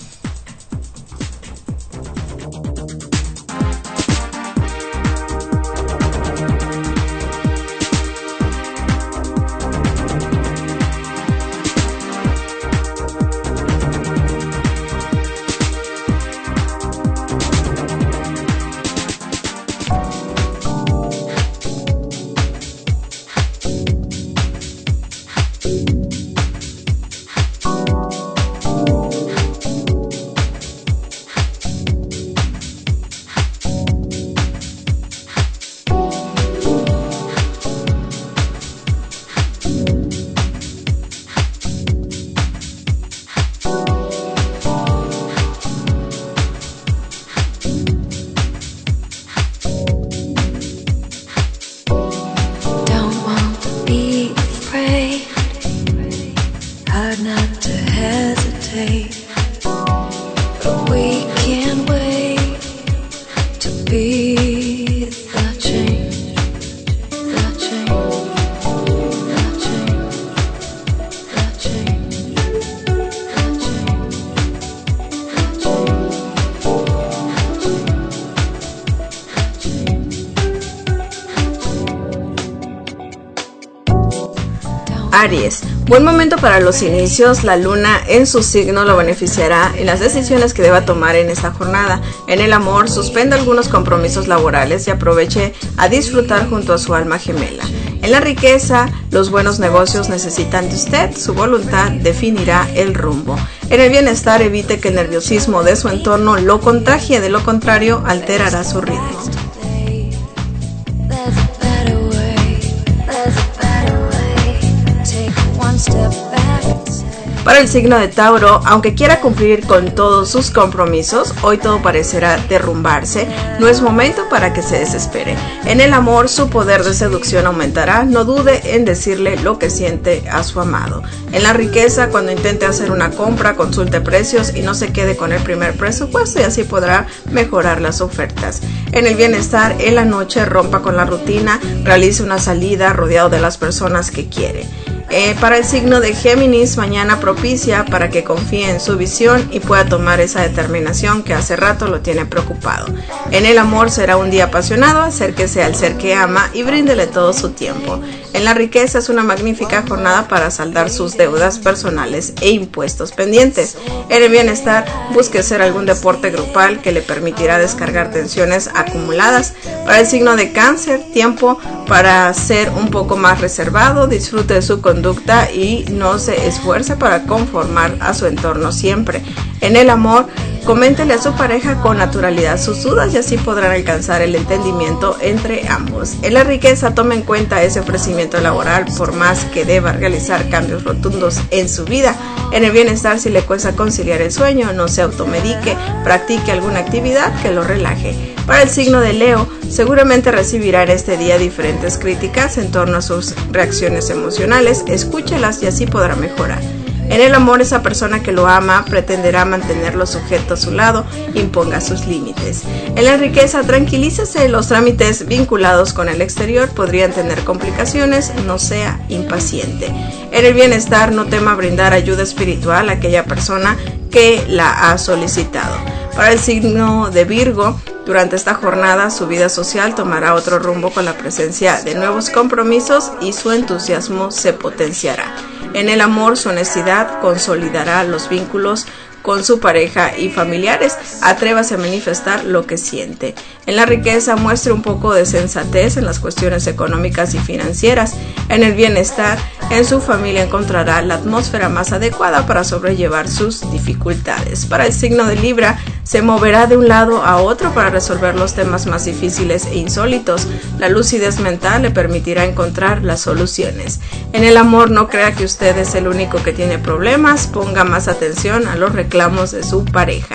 Aries, buen momento para los inicios. La luna en su signo lo beneficiará en las decisiones que deba tomar en esta jornada. En el amor, suspenda algunos compromisos laborales y aproveche a disfrutar junto a su alma gemela. En la riqueza, los buenos negocios necesitan de usted. Su voluntad definirá el rumbo. En el bienestar, evite que el nerviosismo de su entorno lo contagie. De lo contrario, alterará su ritmo. Para el signo de Tauro, aunque quiera cumplir con todos sus compromisos, hoy todo parecerá derrumbarse. No es momento para que se desespere. En el amor, su poder de seducción aumentará. No dude en decirle lo que siente a su amado. En la riqueza, cuando intente hacer una compra, consulte precios y no se quede con el primer presupuesto, y así podrá mejorar las ofertas. En el bienestar, en la noche, rompa con la rutina, realice una salida rodeado de las personas que quiere. Para el signo de Géminis, mañana propicia para que confíe en su visión y pueda tomar esa determinación que hace rato lo tiene preocupado. En el amor será un día apasionado, acérquese al ser que ama y bríndele todo su tiempo. En la riqueza es una magnífica jornada para saldar sus deudas personales e impuestos pendientes. En el bienestar, busque hacer algún deporte grupal que le permitirá descargar tensiones acumuladas. Para el signo de Cáncer, tiempo para ser un poco más reservado, disfrute de su conducta y no se esfuerce para conformar a su entorno siempre. En el amor, coméntele a su pareja con naturalidad sus dudas y así podrán alcanzar el entendimiento entre ambos. En la riqueza, tome en cuenta ese ofrecimiento laboral por más que deba realizar cambios rotundos en su vida. En el bienestar, si le cuesta conciliar el sueño, no se automedique, practique alguna actividad que lo relaje. Para el signo de Leo, seguramente recibirá en este día diferentes críticas en torno a sus reacciones emocionales. Escúchelas y así podrá mejorar. En el amor, esa persona que lo ama pretenderá mantenerlo sujeto a su lado, imponga sus límites. En la riqueza, tranquilícese, los trámites vinculados con el exterior podrían tener complicaciones, no sea impaciente. En el bienestar, no tema brindar ayuda espiritual a aquella persona que la ha solicitado. Para el signo de Virgo, durante esta jornada su vida social tomará otro rumbo con la presencia de nuevos compromisos y su entusiasmo se potenciará. En el amor, su honestidad consolidará los vínculos con su pareja y familiares. Atrévase a manifestar lo que siente. En la riqueza, muestre un poco de sensatez en las cuestiones económicas y financieras. En el bienestar, en su familia encontrará la atmósfera más adecuada para sobrellevar sus dificultades. Para el signo de Libra, se moverá de un lado a otro para resolver los temas más difíciles e insólitos. La lucidez mental le permitirá encontrar las soluciones. En el amor, no crea que usted es el único que tiene problemas, ponga más atención a los reclamos de su pareja.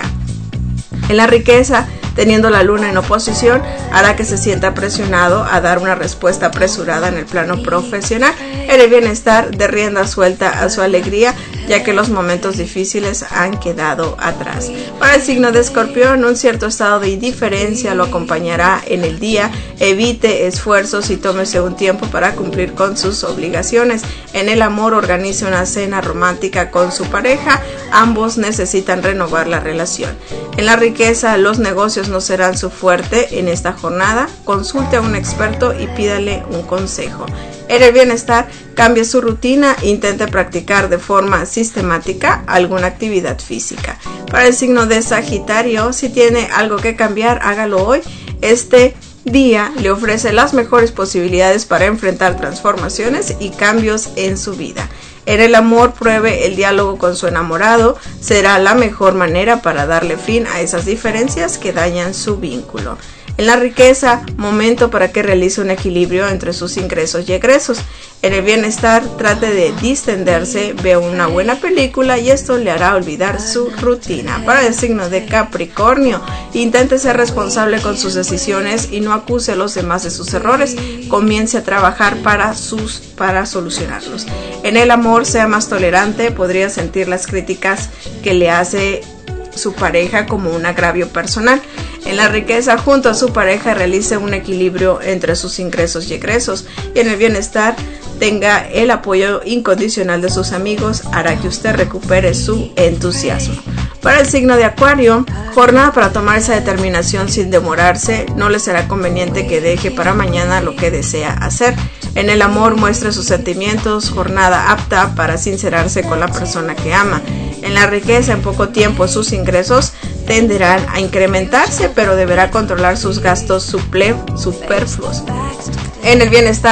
En la riqueza, teniendo la luna en oposición, hará que se sienta presionado a dar una respuesta apresurada en el plano profesional. En el bienestar, de rienda suelta a su alegría, ya que los momentos difíciles han quedado atrás. Para el signo de Escorpión, un cierto estado de indiferencia lo acompañará en el día. Evite esfuerzos y tómese un tiempo para cumplir con sus obligaciones. En el amor, organice una cena romántica con su pareja. Ambos necesitan renovar la relación. En la riqueza, los negocios no serán su fuerte en esta jornada. Consulte a un experto y pídale un consejo. En el bienestar, cambie su rutina e intente practicar de forma sistemática alguna actividad física. Para el signo de Sagitario, si tiene algo que cambiar, hágalo hoy. Este día le ofrece las mejores posibilidades para enfrentar transformaciones y cambios en su vida. En el amor, pruebe el diálogo con su enamorado, será la mejor manera para darle fin a esas diferencias que dañan su vínculo. En la riqueza, momento para que realice un equilibrio entre sus ingresos y egresos. En el bienestar, trate de distenderse, vea una buena película y esto le hará olvidar su rutina. Para el signo de Capricornio, intente ser responsable con sus decisiones y no acuse a los demás de sus errores. Comience a trabajar para solucionarlos. En el amor, sea más tolerante, podría sentir las críticas que le hace su pareja como un agravio personal. En la riqueza, junto a su pareja, realice un equilibrio entre sus ingresos y egresos. Y en el bienestar, tenga el apoyo incondicional de sus amigos, hará que usted recupere su entusiasmo. Para el signo de Acuario, jornada para tomar esa determinación sin demorarse. No le será conveniente que deje para mañana lo que desea hacer. En el amor, muestre sus sentimientos, jornada apta para sincerarse con la persona que ama. En la riqueza, en poco tiempo sus ingresos tenderán a incrementarse, pero deberá controlar sus gastos superfluos. En el bienestar,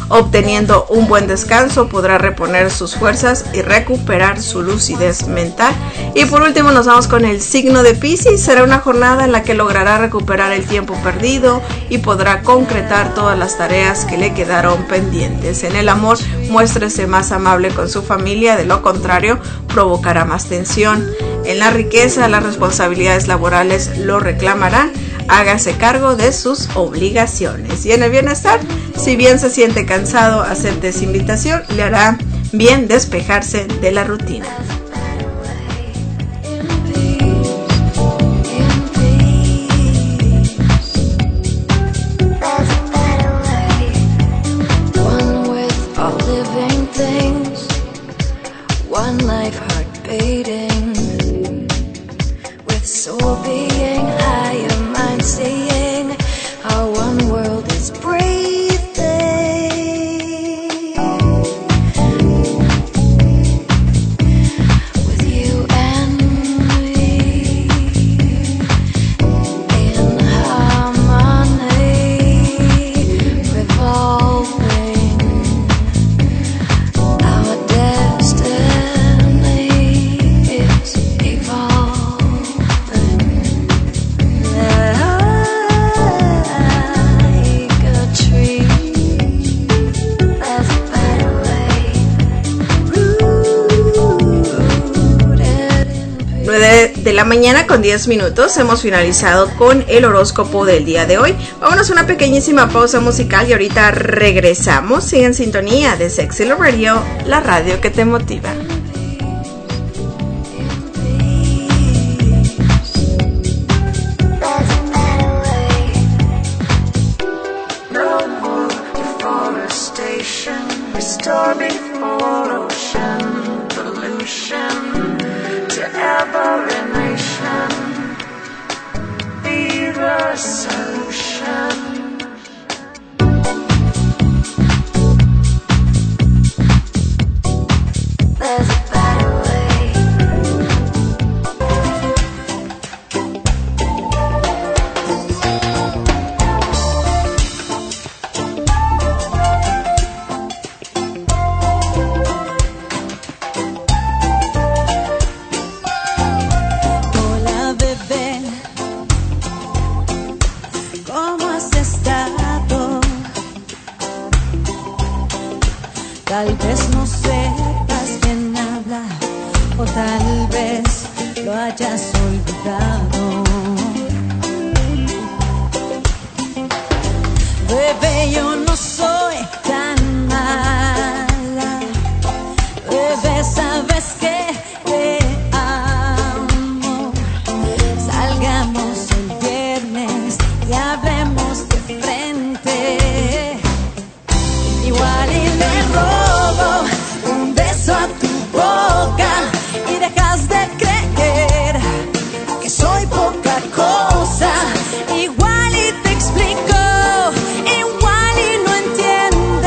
Obteniendo un buen descanso podrá reponer sus fuerzas y recuperar su lucidez mental. Y por último nos vamos con el signo de Piscis. Será una jornada en la que logrará recuperar el tiempo perdido y podrá concretar todas las tareas que le quedaron pendientes. En el amor, muéstrese más amable con su familia, de lo contrario provocará más tensión. En la riqueza, las responsabilidades laborales lo reclamarán. Hágase cargo de sus obligaciones. Y en el bienestar, si bien se siente cansado, acepte esa invitación, le hará bien despejarse de la rutina. De la mañana con 10 minutos hemos finalizado con el horóscopo del día de hoy. Vámonos a una pequeñísima pausa musical y ahorita regresamos. Sigue en sintonía de Sexy Love Radio, la radio que te motiva.
Tal vez no sepas quién habla, o tal vez lo hayas olvidado. Bebé, yo no soy tan mala. Bebé, sabes que te amo. Salgamos el viernes y hablemos de frente. Igual y le robo un beso a tu boca y dejas de creer que soy poca cosa. Igual y te explico, igual y no entiendes.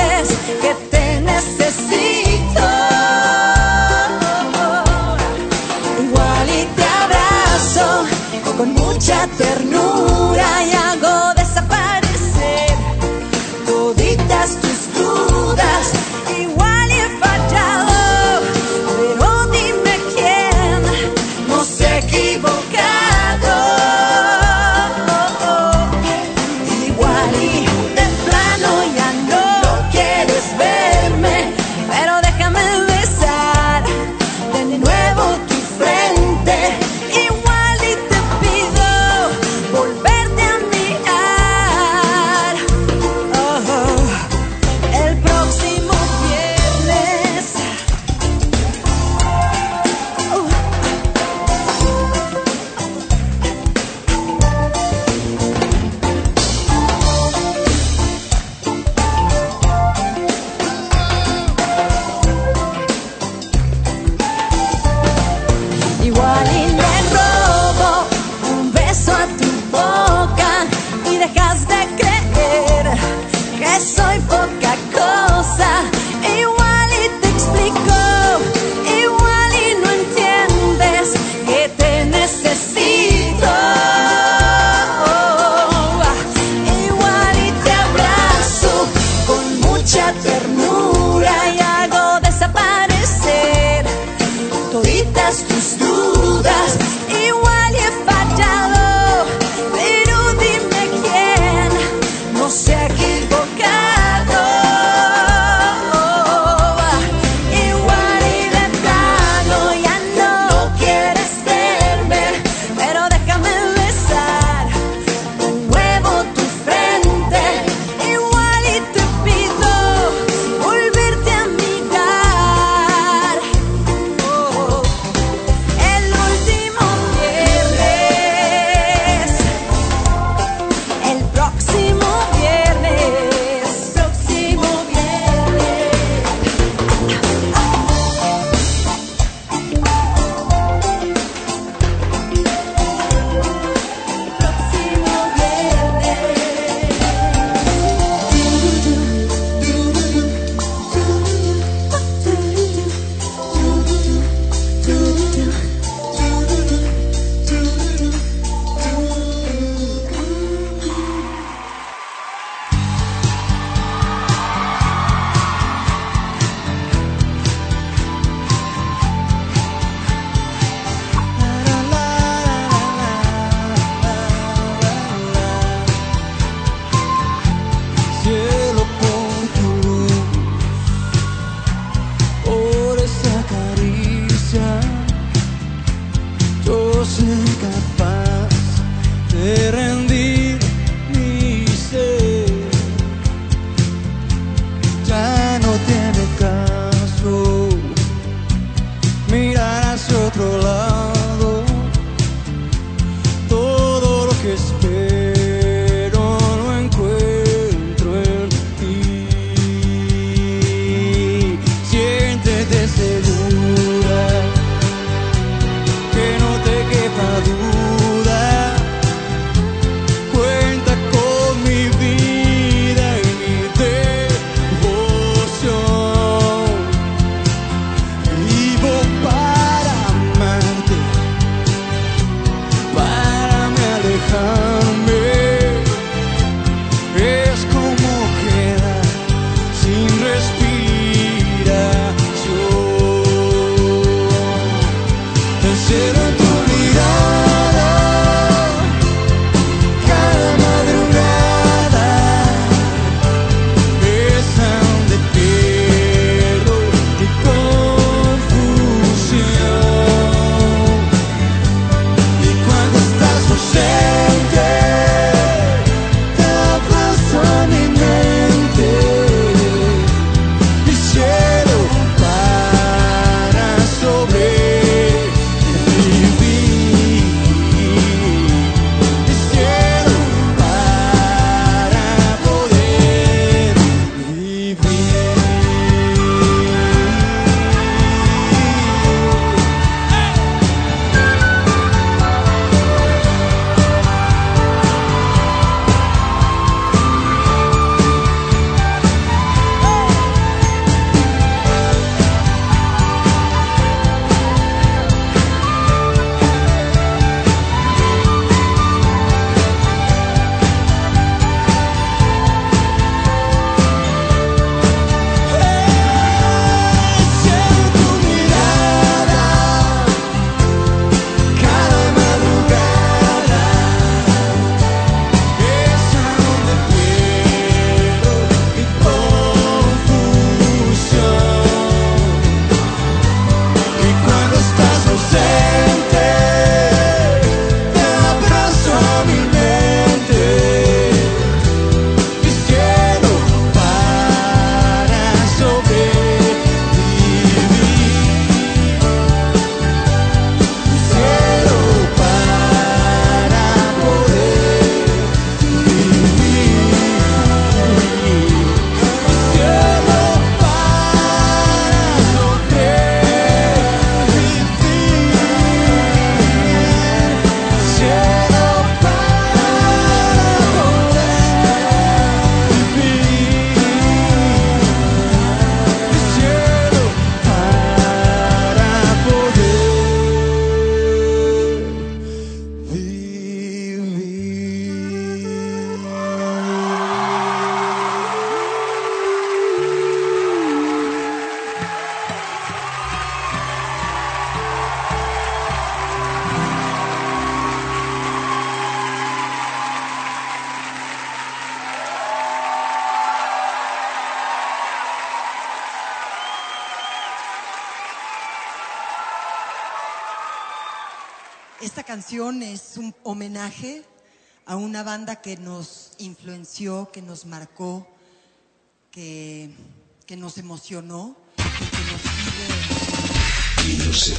Esta canción es un homenaje a una banda que nos influenció, que nos marcó, que nos emocionó, que nos sigue.
Music.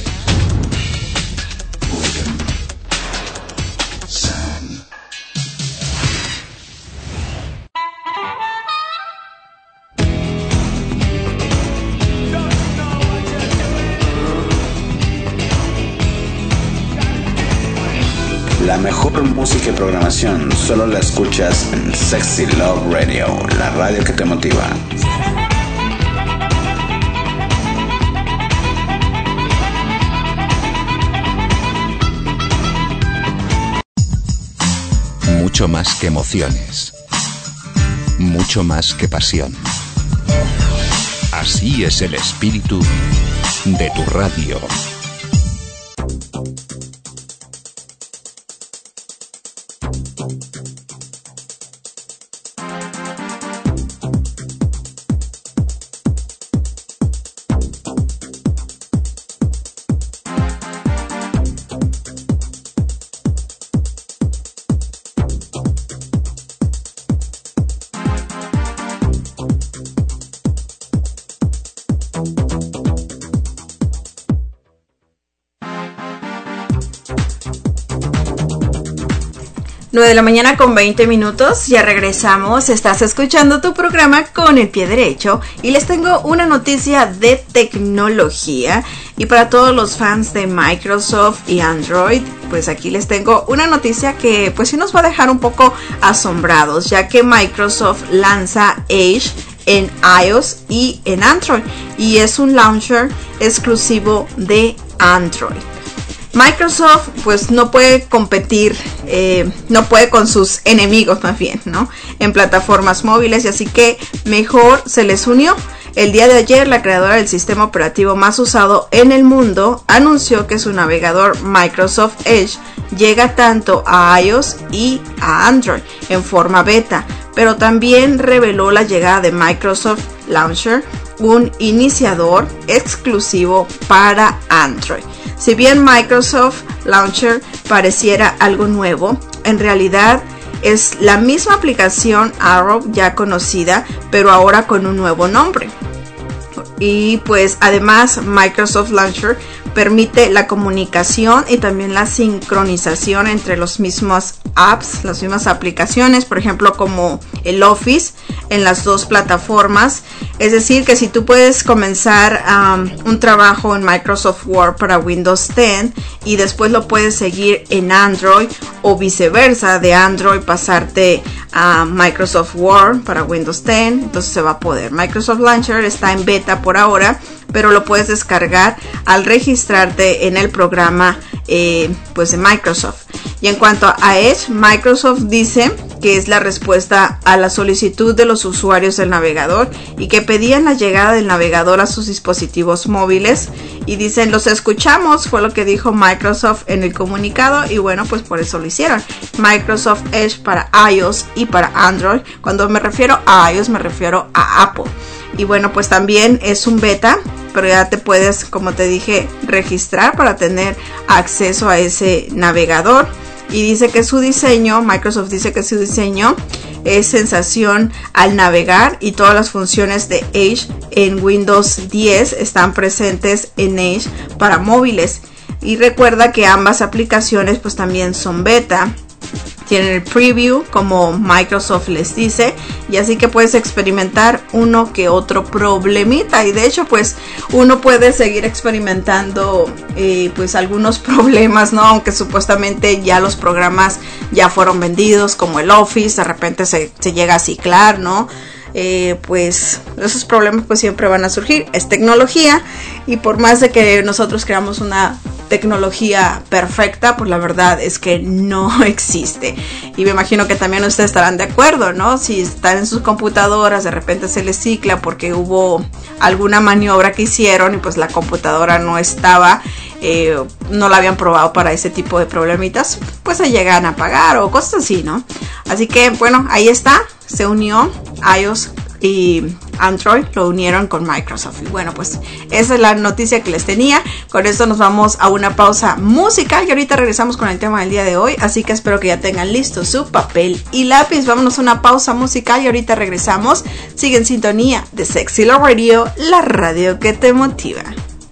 Organ. Sound.
La mejor música y programación solo la escuchas en Sexy Love Radio, la radio que te motiva.
Mucho más que emociones. Mucho más que pasión. Así es el espíritu de tu radio.
De la mañana con 20 minutos, ya regresamos, estás escuchando tu programa Con el Pie Derecho y les tengo una noticia de tecnología y para todos los fans de Microsoft y Android, pues aquí les tengo una noticia que pues sí nos va a dejar un poco asombrados, ya que Microsoft lanza Edge en iOS y en Android y es un launcher exclusivo de Android. Microsoft pues no puede competir, no puede con sus enemigos más bien, ¿no? En plataformas móviles y así que mejor se les unió. El día de ayer la creadora del sistema operativo más usado en el mundo anunció que su navegador Microsoft Edge llega tanto a iOS y a Android en forma beta, pero también reveló la llegada de Microsoft Launcher, un iniciador exclusivo para Android. Si bien Microsoft Launcher pareciera algo nuevo, en realidad es la misma aplicación Arrow ya conocida, pero ahora con un nuevo nombre. Y pues además Microsoft Launcher permite la comunicación y también la sincronización entre los mismos apps, las mismas aplicaciones, por ejemplo como el Office en las dos plataformas. Es decir, que si tú puedes comenzar un trabajo en Microsoft Word para Windows 10 y después lo puedes seguir en Android o viceversa, de Android pasarte a Microsoft Word para Windows 10, entonces se va a poder. Microsoft Launcher está en beta por ahora, pero lo puedes descargar al registrarte en el programa pues de Microsoft. Y en cuanto a Edge, Microsoft dice que es la respuesta a la solicitud de los usuarios del navegador y que pedían la llegada del navegador a sus dispositivos móviles y dicen, los escuchamos, fue lo que dijo Microsoft en el comunicado y bueno, pues por eso lo hicieron. Microsoft Edge para iOS y para Android. Cuando me refiero a iOS me refiero a Apple. Y bueno, pues también es un beta, pero ya te puedes, como te dije, registrar para tener acceso a ese navegador. Y dice que su diseño, Microsoft dice que su diseño es sensación al navegar y todas las funciones de Edge en Windows 10 están presentes en Edge para móviles. Y recuerda que ambas aplicaciones pues también son beta. Tienen el preview como Microsoft les dice y así que puedes experimentar uno que otro problemita y de hecho pues uno puede seguir experimentando pues algunos problemas, ¿no? Aunque supuestamente ya los programas ya fueron vendidos como el Office, de repente se llega a ciclar, ¿no? Pues esos problemas pues siempre van a surgir. Es tecnología y por más de que nosotros creamos una tecnología perfecta, pues la verdad es que no existe. Y me imagino que también ustedes estarán de acuerdo, ¿no? Si están en sus computadoras, de repente se les cicla porque hubo alguna maniobra que hicieron y pues la computadora no estaba, no la habían probado para ese tipo de problemitas, pues se llegan a apagar o cosas así, ¿no? Así que bueno, ahí está, se unió iOS y Android lo unieron con Microsoft. Y bueno, pues esa es la noticia que les tenía. Con esto nos vamos a una pausa musical y ahorita regresamos con el tema del día de hoy, así que espero que ya tengan listo su papel y lápiz. Vámonos a una pausa musical y ahorita regresamos. Sigue en sintonía de Sexy Love Radio, la radio que te motiva.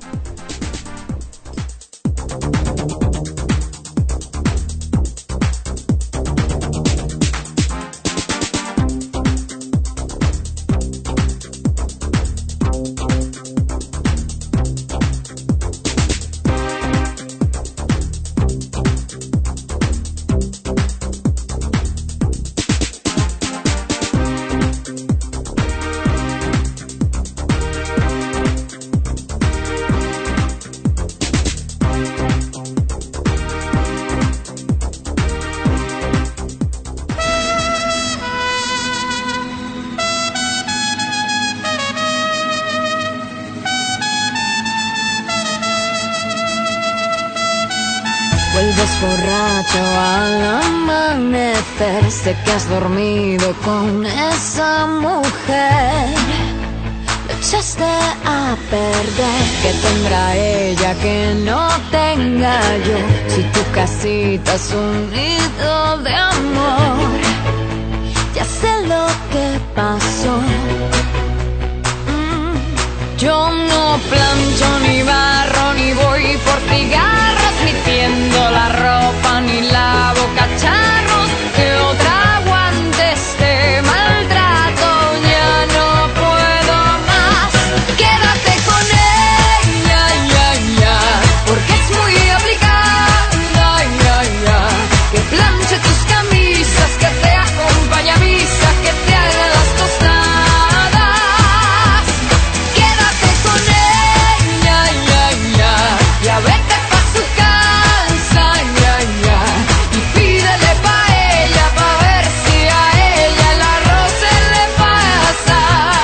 Borracho al amanecer, sé que has dormido con esa mujer. Lo echaste a perder, que tendrá ella que no tenga yo. Si tu casita es un nido de amor, ya sé lo que pasó. Yo no plancho ni barro, ni voy por cigarros, ni tiendo la ropa, ni lavo cacharros. Que otra aguante este maltrato, ya no puedo más. Quédate con ella, ya, ya, porque es muy obligada, ya, ya. Que planche tus camisas, que te acompañe a misa, que te haga las tostadas. Ya vete pa' su casa, ya, ya, y pídele pa' ella, pa' ver si a ella el arroz se le pasa.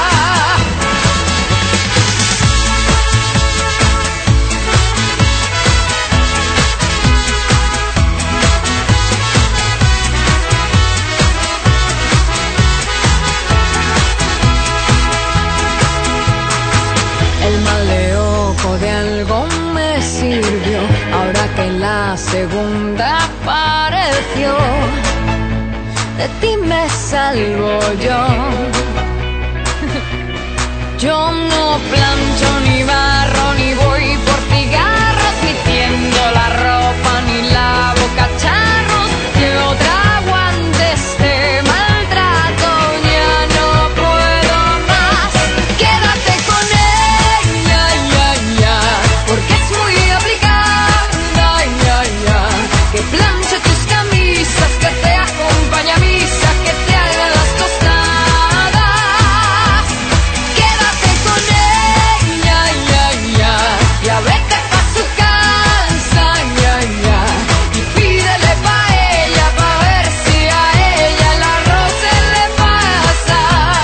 El maleojo de algo me sirvió, ahora que la segunda apareció. De ti me salvo yo. Yo no plancho ni barro, ni voy por cigarros, ni tiendo la ropa, ni lavo cacharros. Que otra aguante este maltrato, ya no puedo más. Quédate con ella, ya, ya, porque es muy obligada, ya, ya. Que planche tus camisas, que te acompañe a misa, que te haga las tostadas. Quédate con ella, ya, ya, ya vete pa' su casa, ya, ya, y pídele pa' ella, pa' ver si a ella el arroz se le pasa.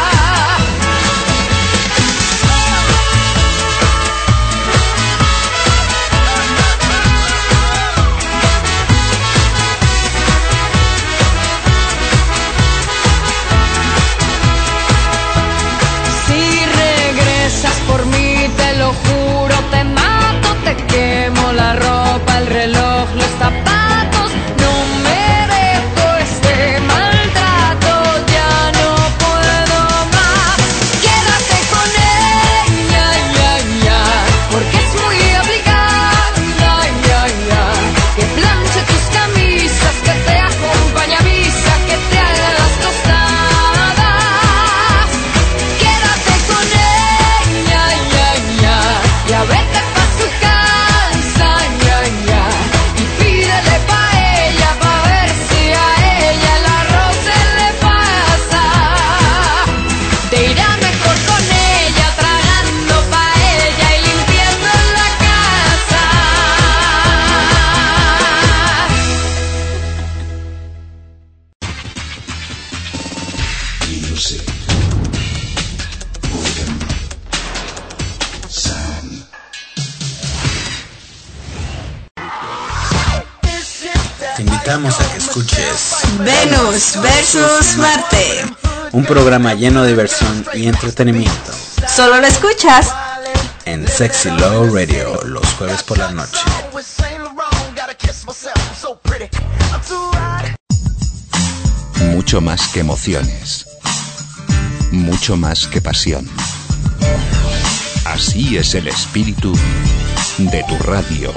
Si regresas por mí, te lo juro, te mato, te quemo la ropa, el reloj, los zapatos. No merezco este maltrato, ya no puedo más. Quédate con ella, ya, ya, porque es muy obligada, ya, ya. Que planche tus camisas, que te acompañe a misa, que te haga las tostadas. Quédate con ella, ya, ya, ya vete pa' su casa, ya, ya, y pídele pa' ella, pa' ver si a ella el arroz se le pasa. Te irá mejor con ella, tragando pa' ella y limpiando la casa.
Music. Rhythm. Sound.
Te invitamos a que escuches
Venus versus Marte.
un programa lleno de diversión y entretenimiento.
Solo lo escuchas
en Sexy Love Radio los jueves por la noche.
Mucho más que emociones. Mucho más que pasión. Así es el espíritu de tu radio.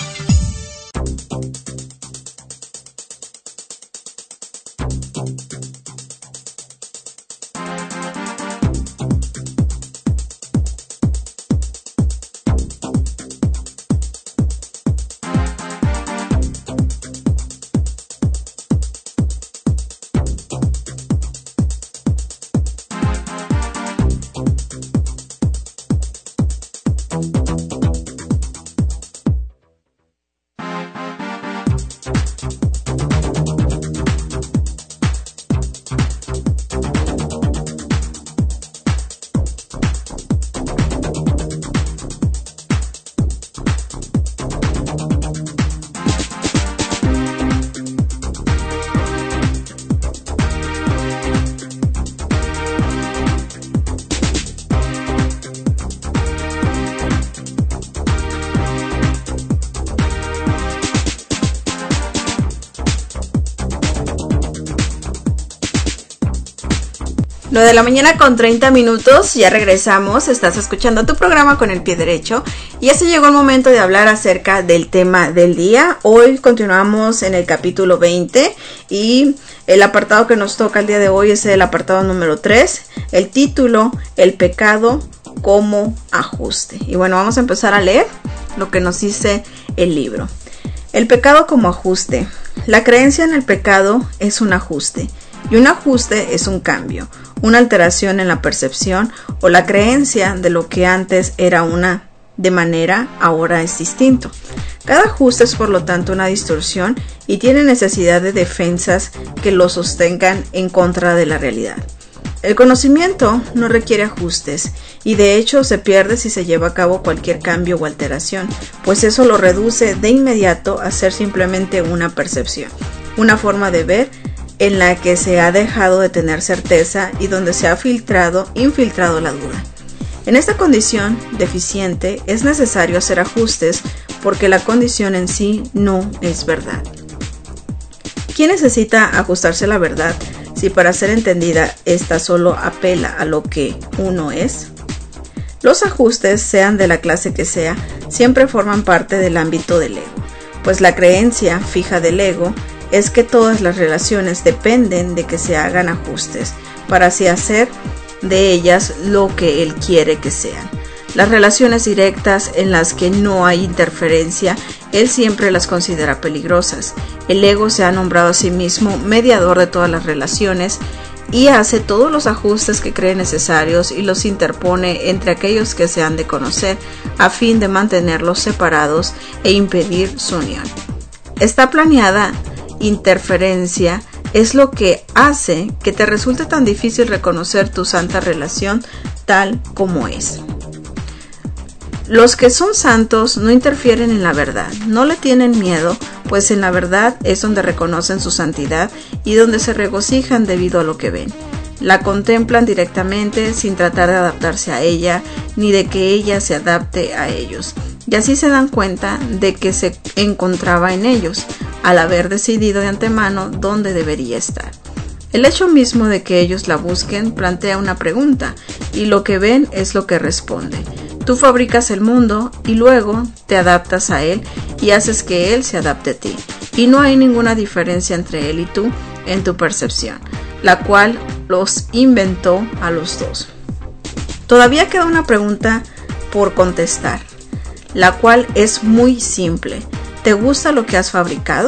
Lo de la mañana con 30 minutos, ya regresamos, estás escuchando tu programa con el pie derecho y ya se llegó el momento de hablar acerca del tema del día. Hoy continuamos en el capítulo 20 y el apartado que nos toca el día de hoy es el apartado número 3, el título, el pecado como ajuste. Y bueno, vamos a empezar a leer lo que nos dice el libro. El pecado como ajuste. La creencia en el pecado es un ajuste y un ajuste es un cambio, una alteración en la percepción o la creencia de lo que antes era una de manera, ahora es distinto. Cada ajuste es por lo tanto una distorsión y tiene necesidad de defensas que lo sostengan en contra de la realidad. El conocimiento no requiere ajustes y de hecho se pierde si se lleva a cabo cualquier cambio o alteración, pues eso lo reduce de inmediato a ser simplemente una percepción, una forma de ver en la que se ha dejado de tener certeza y donde se ha infiltrado la duda. En esta condición deficiente es necesario hacer ajustes porque la condición en sí no es verdad. ¿Quién necesita ajustarse a la verdad si para ser entendida esta solo apela a lo que uno es? Los ajustes, sean de la clase que sea, siempre forman parte del ámbito del ego, pues la creencia fija del ego es que todas las relaciones dependen de que se hagan ajustes para así hacer de ellas lo que él quiere que sean. Las relaciones directas en las que no hay interferencia, él siempre las considera peligrosas. El ego se ha nombrado a sí mismo mediador de todas las relaciones y hace todos los ajustes que cree necesarios y los interpone entre aquellos que se han de conocer a fin de mantenerlos separados e impedir su unión. Esta planeada interferencia es lo que hace que te resulte tan difícil reconocer tu santa relación tal como es. Los que son santos no interfieren en la verdad, no le tienen miedo, pues en la verdad es donde reconocen su santidad y donde se regocijan debido a lo que ven. La contemplan directamente sin tratar de adaptarse a ella, ni de que ella se adapte a ellos. Y así se dan cuenta de que se encontraba en ellos, al haber decidido de antemano dónde debería estar. El hecho mismo de que ellos la busquen plantea una pregunta, y lo que ven es lo que responde. Tú fabricas el mundo y luego te adaptas a él y haces que él se adapte a ti. Y no hay ninguna diferencia entre él y tú en tu percepción, la cual los inventó a los dos. Todavía queda una pregunta por contestar, la cual es muy simple. ¿Te gusta lo que has fabricado?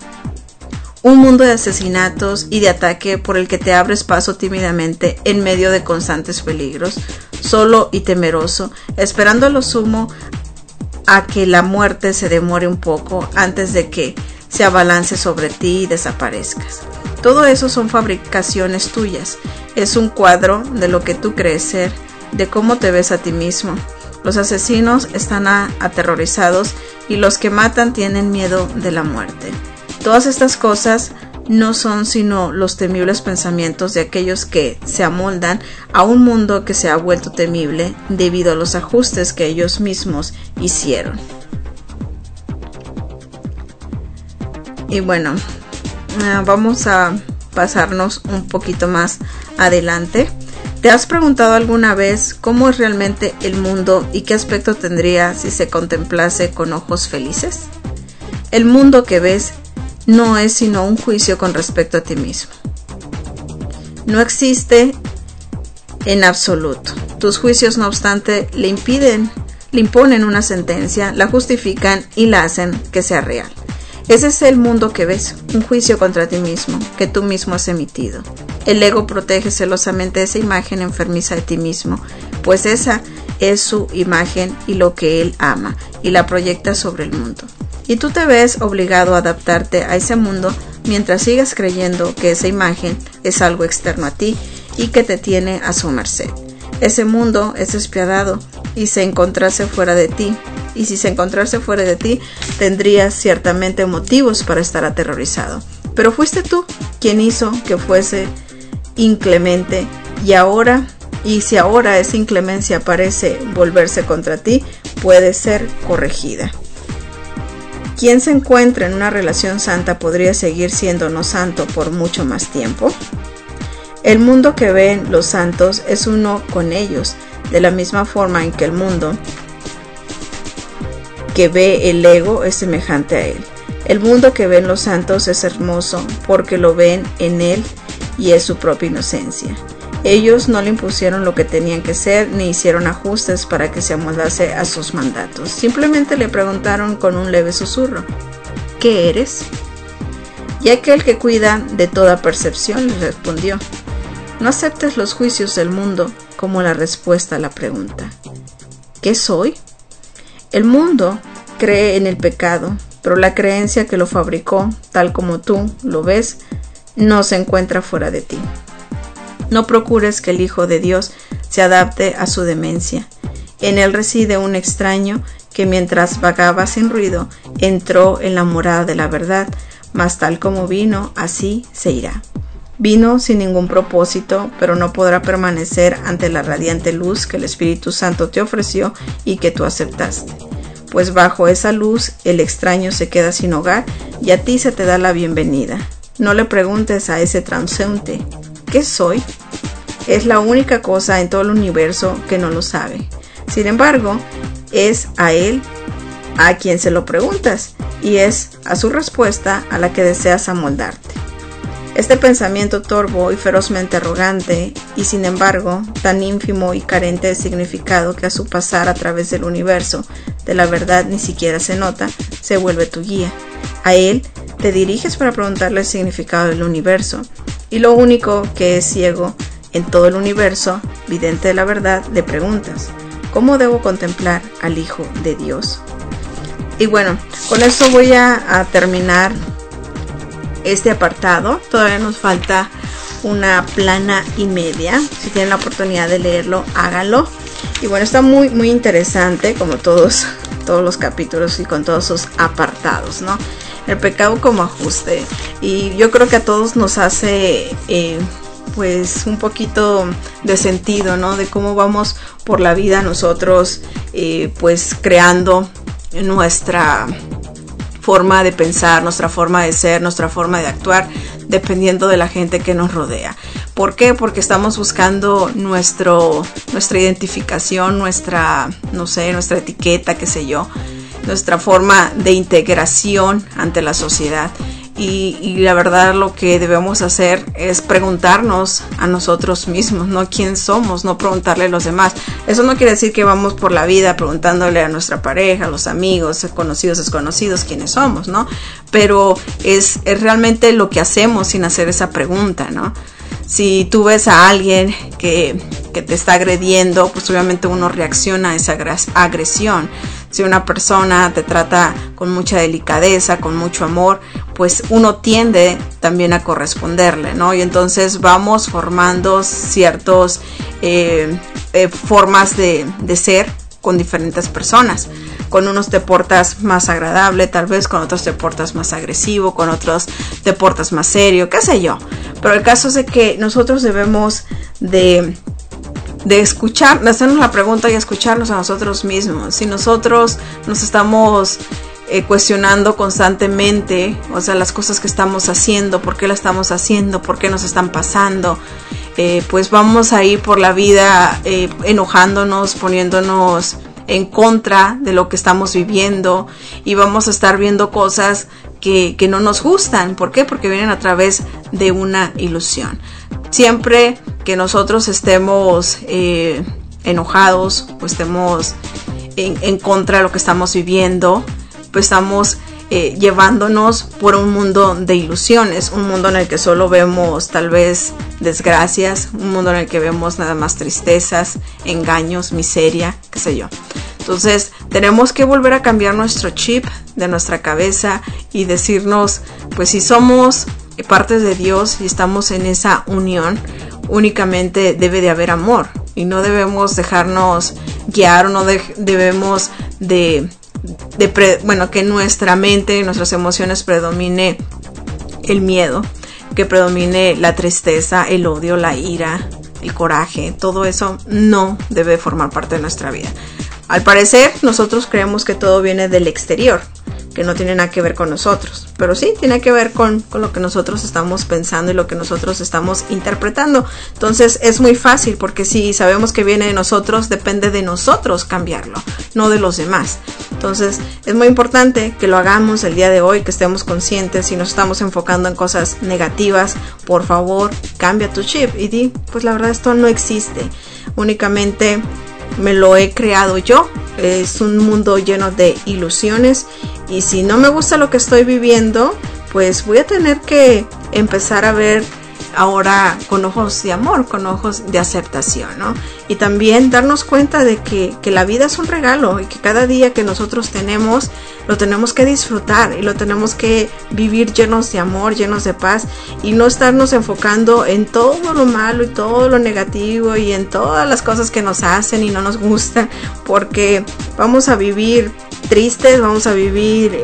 Un mundo de asesinatos y de ataque por el que te abres paso tímidamente en medio de constantes peligros, solo y temeroso, esperando a lo sumo a que la muerte se demore un poco antes de que se abalance sobre ti y desaparezcas. Todo eso son fabricaciones tuyas, es un cuadro de lo que tú crees ser, de cómo te ves a ti mismo. Los asesinos están aterrorizados y los que matan tienen miedo de la muerte. Todas estas cosas no son sino los temibles pensamientos de aquellos que se amoldan a un mundo que se ha vuelto temible debido a los ajustes que ellos mismos hicieron. Y bueno, vamos a pasarnos un poquito más adelante. ¿Te has preguntado alguna vez cómo es realmente el mundo y qué aspecto tendría si se contemplase con ojos felices? El mundo que ves no es sino un juicio con respecto a ti mismo. No existe en absoluto. Tus juicios, no obstante, le imponen una sentencia, la justifican y la hacen que sea real. Ese es el mundo que ves, un juicio contra ti mismo, que tú mismo has emitido. El ego protege celosamente esa imagen enfermiza de ti mismo, pues esa es su imagen y lo que él ama, y la proyecta sobre el mundo. Y tú te ves obligado a adaptarte a ese mundo mientras sigas creyendo que esa imagen es algo externo a ti y que te tiene a su merced. Ese mundo es despiadado y se encontrase fuera de ti. Y si se encontrase fuera de ti, tendrías ciertamente motivos para estar aterrorizado. Pero fuiste tú quien hizo que fuese inclemente, y si ahora esa inclemencia parece volverse contra ti, puede ser corregida. ¿Quién se encuentra en una relación santa podría seguir siendo no santo por mucho más tiempo? El mundo que ven los santos es uno con ellos, de la misma forma en que el mundo que ve el ego es semejante a él. El mundo que ven los santos es hermoso porque lo ven en él y es su propia inocencia. Ellos no le impusieron lo que tenían que ser ni hicieron ajustes para que se amoldase a sus mandatos. Simplemente le preguntaron con un leve susurro: ¿qué eres? Y aquel que cuida de toda percepción le respondió: no aceptes los juicios del mundo como la respuesta a la pregunta: ¿qué soy? El mundo cree en el pecado, pero la creencia que lo fabricó, tal como tú lo ves, no se encuentra fuera de ti. No procures que el Hijo de Dios se adapte a su demencia. En él reside un extraño que mientras vagaba sin ruido, entró en la morada de la verdad, mas tal como vino, así se irá. Vino sin ningún propósito, pero no podrá permanecer ante la radiante luz que el Espíritu Santo te ofreció y que tú aceptaste. Pues bajo esa luz el extraño se queda sin hogar y a ti se te da la bienvenida. No le preguntes a ese transeúnte: ¿qué soy? Es la única cosa en todo el universo que no lo sabe. Sin embargo, es a él a quien se lo preguntas y es a su respuesta a la que deseas amoldarte. Este pensamiento torvo y ferozmente arrogante, y sin embargo tan ínfimo y carente de significado que a su pasar a través del universo de la verdad ni siquiera se nota, se vuelve tu guía. A él te diriges para preguntarle el significado del universo, y lo único que es ciego en todo el universo, vidente de la verdad, le preguntas: ¿cómo debo contemplar al Hijo de Dios? Y bueno, con esto voy a terminar este apartado. Todavía nos falta una plana y media. Si tienen la oportunidad de leerlo, háganlo. Y bueno, está muy muy interesante, como todos los capítulos y con todos sus apartados, ¿no? El pecado como ajuste. Y yo creo que a todos nos hace pues un poquito de sentido, ¿no? De cómo vamos por la vida nosotros pues creando nuestra forma de pensar, nuestra forma de ser, nuestra forma de actuar, dependiendo de la gente que nos rodea. ¿Por qué? Porque estamos buscando nuestra identificación, nuestra etiqueta, qué sé yo, nuestra forma de integración ante la sociedad. Y la verdad, lo que debemos hacer es preguntarnos a nosotros mismos, ¿no? ¿Quién somos? No preguntarle a los demás. Eso no quiere decir que vamos por la vida preguntándole a nuestra pareja, a los amigos, conocidos, desconocidos, quiénes somos, ¿no? Pero es realmente lo que hacemos sin hacer esa pregunta, ¿no? Si tú ves a alguien que te está agrediendo, pues obviamente uno reacciona a esa agresión. Si una persona te trata con mucha delicadeza, con mucho amor, pues uno tiende también a corresponderle, ¿no? Y entonces vamos formando ciertas formas de ser con diferentes personas. con unos te portas más agradable, tal vez con otros te portas más agresivo, con otros te portas más serio, qué sé yo. Pero el caso es de que nosotros debemos de escuchar, de hacernos la pregunta y escucharnos a nosotros mismos. Si nosotros nos estamos cuestionando constantemente, o sea, las cosas que estamos haciendo, por qué las estamos haciendo, por qué nos están pasando, pues vamos a ir por la vida enojándonos, poniéndonos en contra de lo que estamos viviendo, y vamos a estar viendo cosas que no nos gustan. ¿Por qué? Porque vienen a través de una ilusión. Siempre que nosotros estemos enojados o estemos en contra de lo que estamos viviendo, pues estamos llevándonos por un mundo de ilusiones, un mundo en el que solo vemos tal vez desgracias, un mundo en el que vemos nada más tristezas, engaños, miseria, qué sé yo. Entonces tenemos que volver a cambiar nuestro chip de nuestra cabeza y decirnos, pues si somos partes de Dios y estamos en esa unión, únicamente debe de haber amor, y no debemos dejarnos guiar, o no debemos que nuestra mente y nuestras emociones predomine el miedo, que predomine la tristeza, el odio, la ira, el coraje. Todo eso no debe formar parte de nuestra vida. Al parecer nosotros creemos que todo viene del exterior, que no tiene nada que ver con nosotros, pero sí tiene que ver con lo que nosotros estamos pensando y lo que nosotros estamos interpretando. Entonces es muy fácil, porque si sabemos que viene de nosotros, depende de nosotros cambiarlo, no de los demás. Entonces es muy importante que lo hagamos el día de hoy, que estemos conscientes. Si nos estamos enfocando en cosas negativas, por favor cambia tu chip y di, pues la verdad esto no existe, únicamente me lo he creado yo. Es un mundo lleno de ilusiones, y si no me gusta lo que estoy viviendo, pues voy a tener que empezar a ver ahora con ojos de amor, con ojos de aceptación, ¿no? Y también darnos cuenta de que la vida es un regalo, y que cada día que nosotros tenemos, lo tenemos que disfrutar y lo tenemos que vivir llenos de amor, llenos de paz, y no estarnos enfocando en todo lo malo y todo lo negativo y en todas las cosas que nos hacen y no nos gustan, porque vamos a vivir tristes, vamos a vivir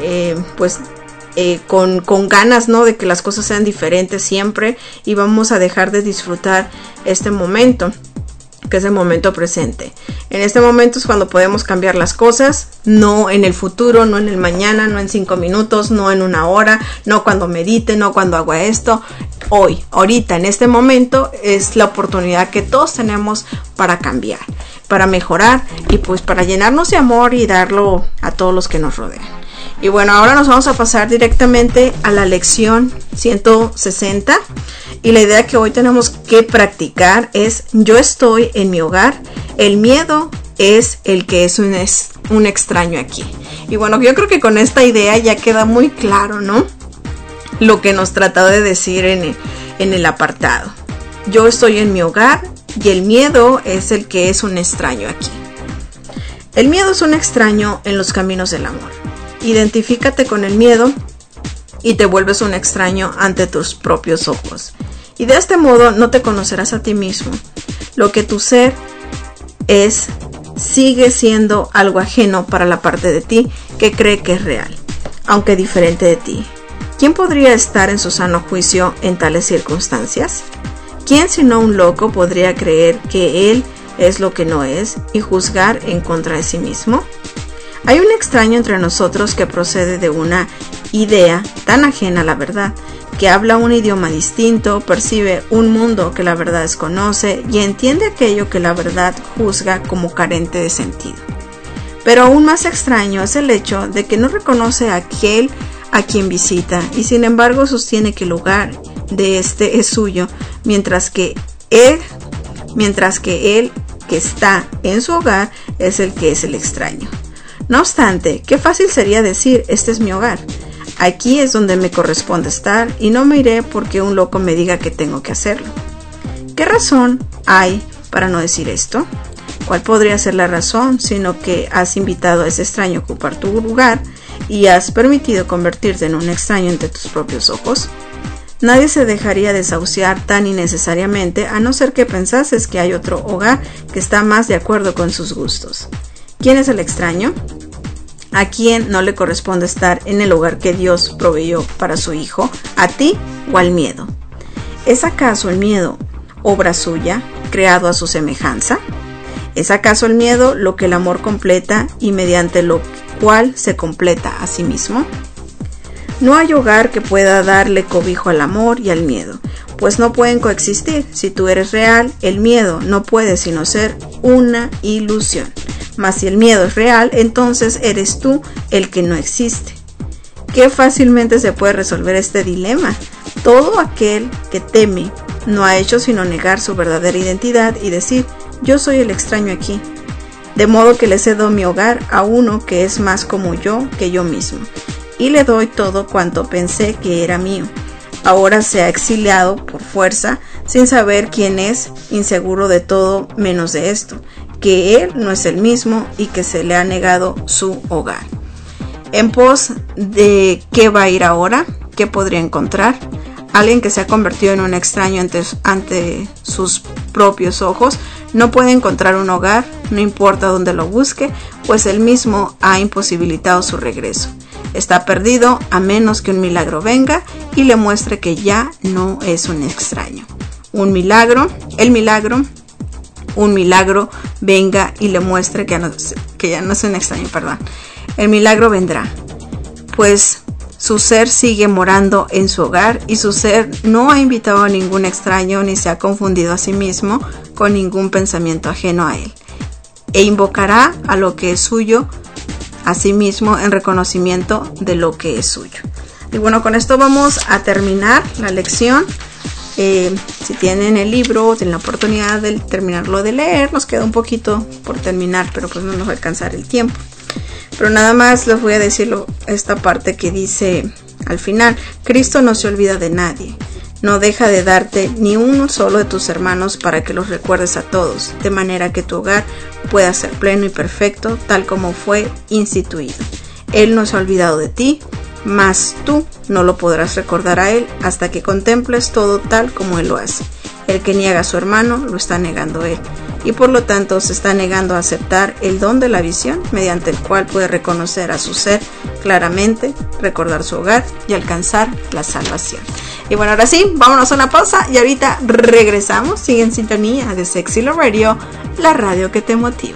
con ganas, ¿no?, de que las cosas sean diferentes siempre, y vamos a dejar de disfrutar este momento, que es el momento presente. En este momento es cuando podemos cambiar las cosas, no en el futuro, no en el mañana, no en 5 minutos, no en 1 hora, no cuando medite, no cuando haga esto. Hoy, ahorita, en este momento es la oportunidad que todos tenemos para cambiar, para mejorar y pues para llenarnos de amor y darlo a todos los que nos rodean. Y bueno, ahora nos vamos a pasar directamente a la lección 160, y la idea que hoy tenemos que practicar es: yo estoy en mi hogar, el miedo es el que es un extraño aquí. Y bueno, yo creo que con esta idea ya queda muy claro, ¿no?, lo que nos trató de decir en el apartado. Yo estoy en mi hogar y el miedo es el que es un extraño aquí. El miedo es un extraño en los caminos del amor. Identifícate con el miedo y te vuelves un extraño ante tus propios ojos. Y de este modo no te conocerás a ti mismo. Lo que tu ser es sigue siendo algo ajeno para la parte de ti que cree que es real, aunque diferente de ti. ¿Quién podría estar en su sano juicio en tales circunstancias? ¿Quién sino un loco podría creer que él es lo que no es y juzgar en contra de sí mismo? Hay un extraño entre nosotros que procede de una idea tan ajena a la verdad, que habla un idioma distinto, percibe un mundo que la verdad desconoce y entiende aquello que la verdad juzga como carente de sentido. Pero aún más extraño es el hecho de que no reconoce a aquel a quien visita y sin embargo sostiene que el lugar de este es suyo, mientras que él que está en su hogar es el que es el extraño. No obstante, qué fácil sería decir: este es mi hogar, aquí es donde me corresponde estar y no me iré porque un loco me diga que tengo que hacerlo. ¿Qué razón hay para no decir esto? ¿Cuál podría ser la razón, sino que has invitado a ese extraño a ocupar tu lugar y has permitido convertirte en un extraño ante tus propios ojos? Nadie se dejaría desahuciar tan innecesariamente, a no ser que pensases que hay otro hogar que está más de acuerdo con sus gustos. ¿Quién es el extraño? ¿A quién no le corresponde estar en el hogar que Dios proveyó para su hijo? ¿A ti o al miedo? ¿Es acaso el miedo obra suya, creado a su semejanza? ¿Es acaso el miedo lo que el amor completa y mediante lo cual se completa a sí mismo? No hay hogar que pueda darle cobijo al amor y al miedo, pues no pueden coexistir. Si tú eres real, el miedo no puede sino ser una ilusión. Mas si el miedo es real, entonces eres tú el que no existe. Qué fácilmente se puede resolver este dilema. Todo aquel que teme no ha hecho sino negar su verdadera identidad y decir: yo soy el extraño aquí. De modo que le cedo mi hogar a uno que es más como yo que yo mismo, y le doy todo cuanto pensé que era mío. Ahora se ha exiliado por fuerza, sin saber quién es, inseguro de todo menos de esto, que él no es el mismo y que se le ha negado su hogar. En pos de qué va a ir ahora, qué podría encontrar, alguien que se ha convertido en un extraño ante sus propios ojos, no puede encontrar un hogar, no importa dónde lo busque, pues él mismo ha imposibilitado su regreso. Está perdido a menos que un milagro venga y le muestre que ya no es un extraño. Un milagro venga y le muestre que ya no es un extraño, El milagro vendrá, pues su ser sigue morando en su hogar y su ser no ha invitado a ningún extraño ni se ha confundido a sí mismo con ningún pensamiento ajeno a él, e invocará a lo que es suyo a sí mismo en reconocimiento de lo que es suyo. Y bueno, con esto vamos a terminar la lección. Si tienen el libro, tienen la oportunidad de terminarlo de leer, nos queda un poquito por terminar, pero pues no nos va a alcanzar el tiempo. Pero nada más les voy a decir esta parte que dice al final: Cristo no se olvida de nadie, no deja de darte ni uno solo de tus hermanos para que los recuerdes a todos, de manera que tu hogar pueda ser pleno y perfecto, tal como fue instituido. Él no se ha olvidado de ti, mas tú no lo podrás recordar a él hasta que contemples todo tal como él lo hace. El que niega a su hermano lo está negando él, y por lo tanto se está negando a aceptar el don de la visión, mediante el cual puede reconocer a su ser claramente, recordar su hogar y alcanzar la salvación. Y bueno, ahora sí, vámonos a una pausa y ahorita regresamos. Sigue en sintonía de Sexy Love Radio, la radio que te motiva.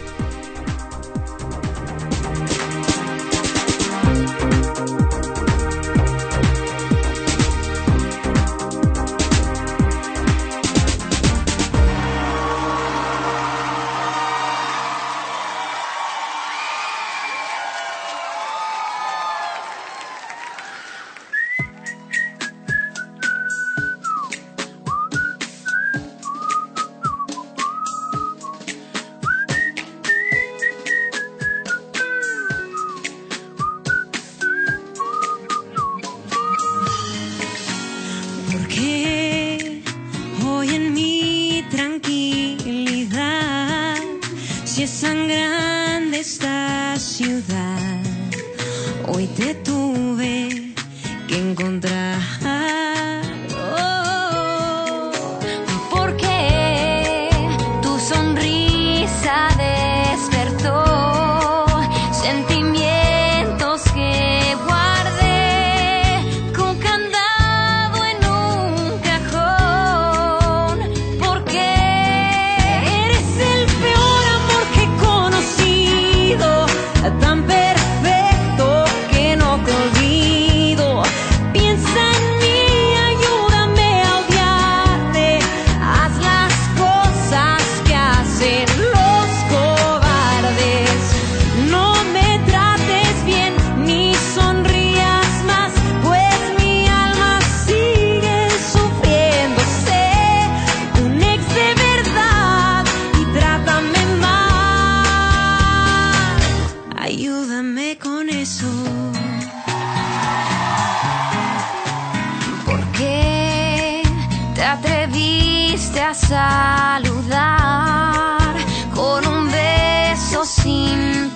Saludar con un beso sin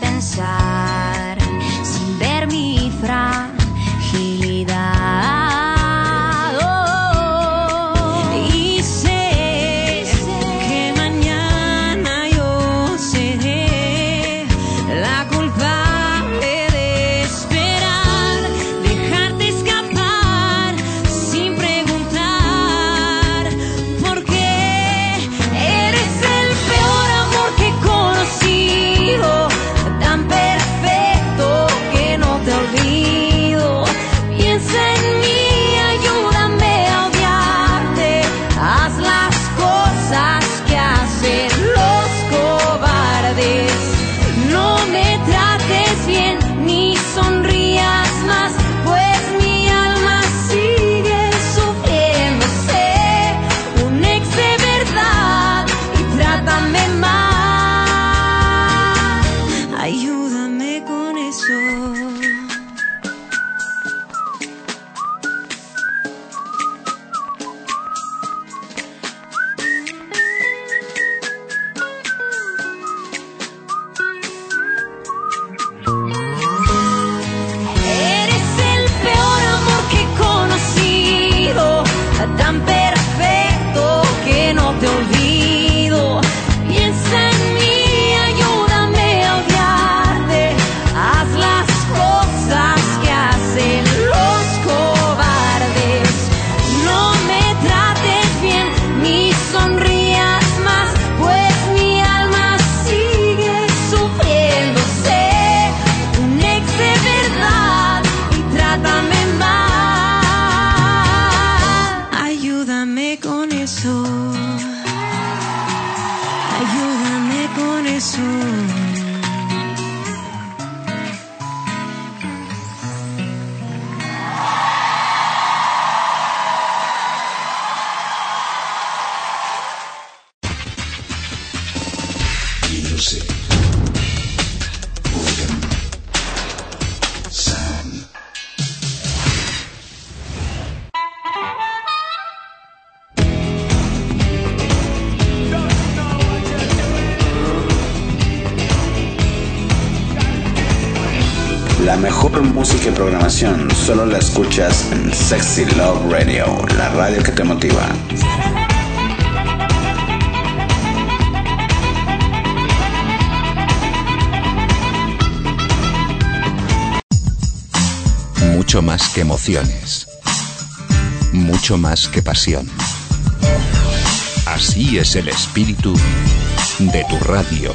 pensar, sin ver mi fragilidad. Y sé que mañana yo seré la culpable
La mejor música y programación solo la escuchas en Sexy Love Radio, la radio que te motiva.
Mucho más que emociones. Mucho más que pasión. Así es el espíritu de tu radio.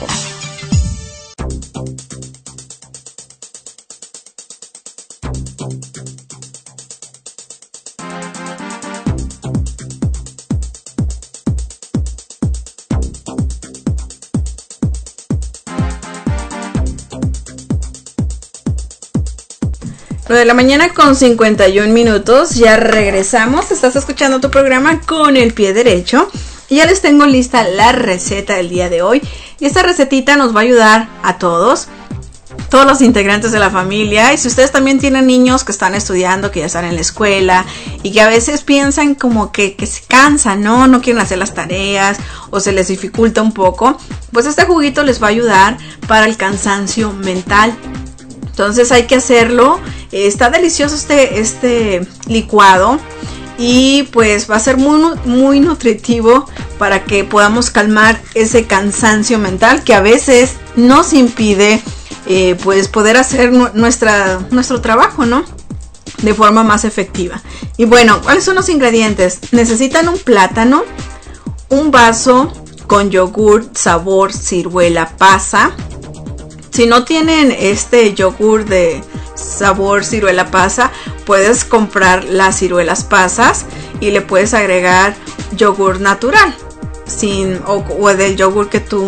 De la mañana con 51 minutos, ya regresamos. Estás escuchando tu programa Con el Pie Derecho y ya les tengo lista la receta del día de hoy. Y esta recetita nos va a ayudar a todos los integrantes de la familia. Y si ustedes también tienen niños que están estudiando, que ya están en la escuela y que a veces piensan como que se cansan, no quieren hacer las tareas o se les dificulta un poco, pues este juguito les va a ayudar para el cansancio mental. Entonces hay que hacerlo. Está delicioso este licuado y pues va a ser muy nutritivo para que podamos calmar ese cansancio mental que a veces nos impide pues poder hacer nuestro trabajo, ¿no? De forma más efectiva. Y bueno, ¿cuáles son los ingredientes? Necesitan un plátano, un vaso con yogur sabor ciruela pasa. Si no tienen este yogur de sabor ciruela pasa, puedes comprar las ciruelas pasas y le puedes agregar yogur natural o del yogur que tú,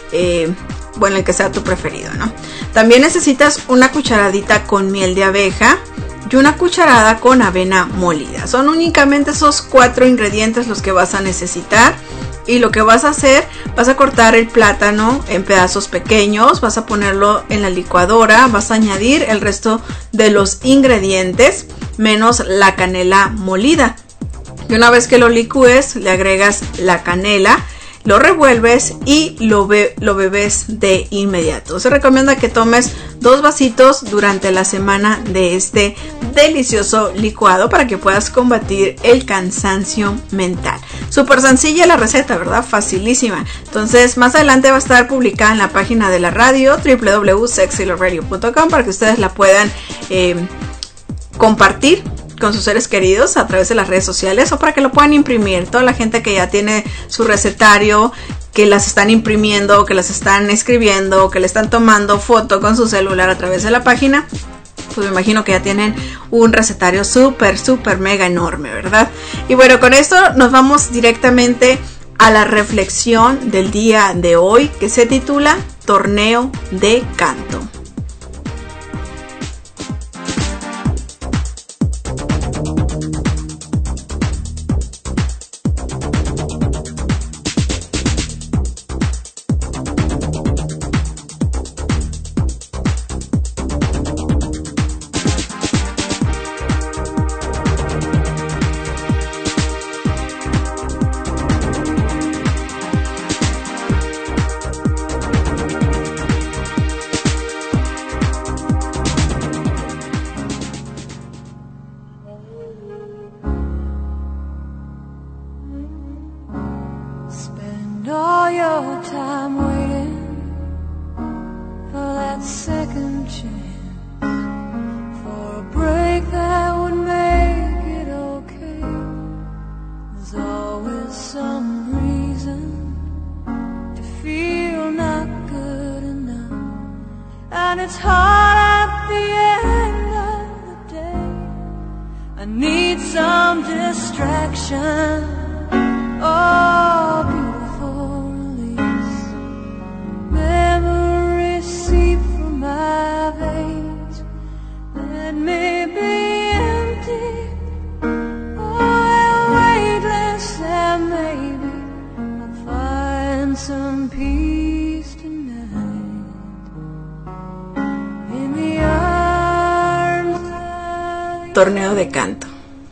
el que sea tu preferido, ¿no? También necesitas una cucharadita con miel de abeja y una cucharada con avena molida. Son únicamente esos 4 ingredientes los que vas a necesitar. Y lo que vas a hacer, vas a cortar el plátano en pedazos pequeños, vas a ponerlo en la licuadora, vas a añadir el resto de los ingredientes menos la canela molida. Y una vez que lo licúes, le agregas la canela, lo revuelves y lo bebes de inmediato. Se recomienda que tomes 2 vasitos durante la semana de este delicioso licuado para que puedas combatir el cansancio mental. Súper sencilla la receta, ¿verdad? Facilísima. Entonces, más adelante va a estar publicada en la página de la radio www.sexyloveradio.com para que ustedes la puedan compartir con sus seres queridos a través de las redes sociales o para que lo puedan imprimir. Toda la gente que ya tiene su recetario, que las están imprimiendo, que las están escribiendo, que le están tomando foto con su celular a través de la página, pues me imagino que ya tienen un recetario súper mega enorme, ¿verdad? Y bueno, con esto nos vamos directamente a la reflexión del día de hoy, que se titula Torneo de Canto.
Oh, beautiful release. Memories
Torneo de canto.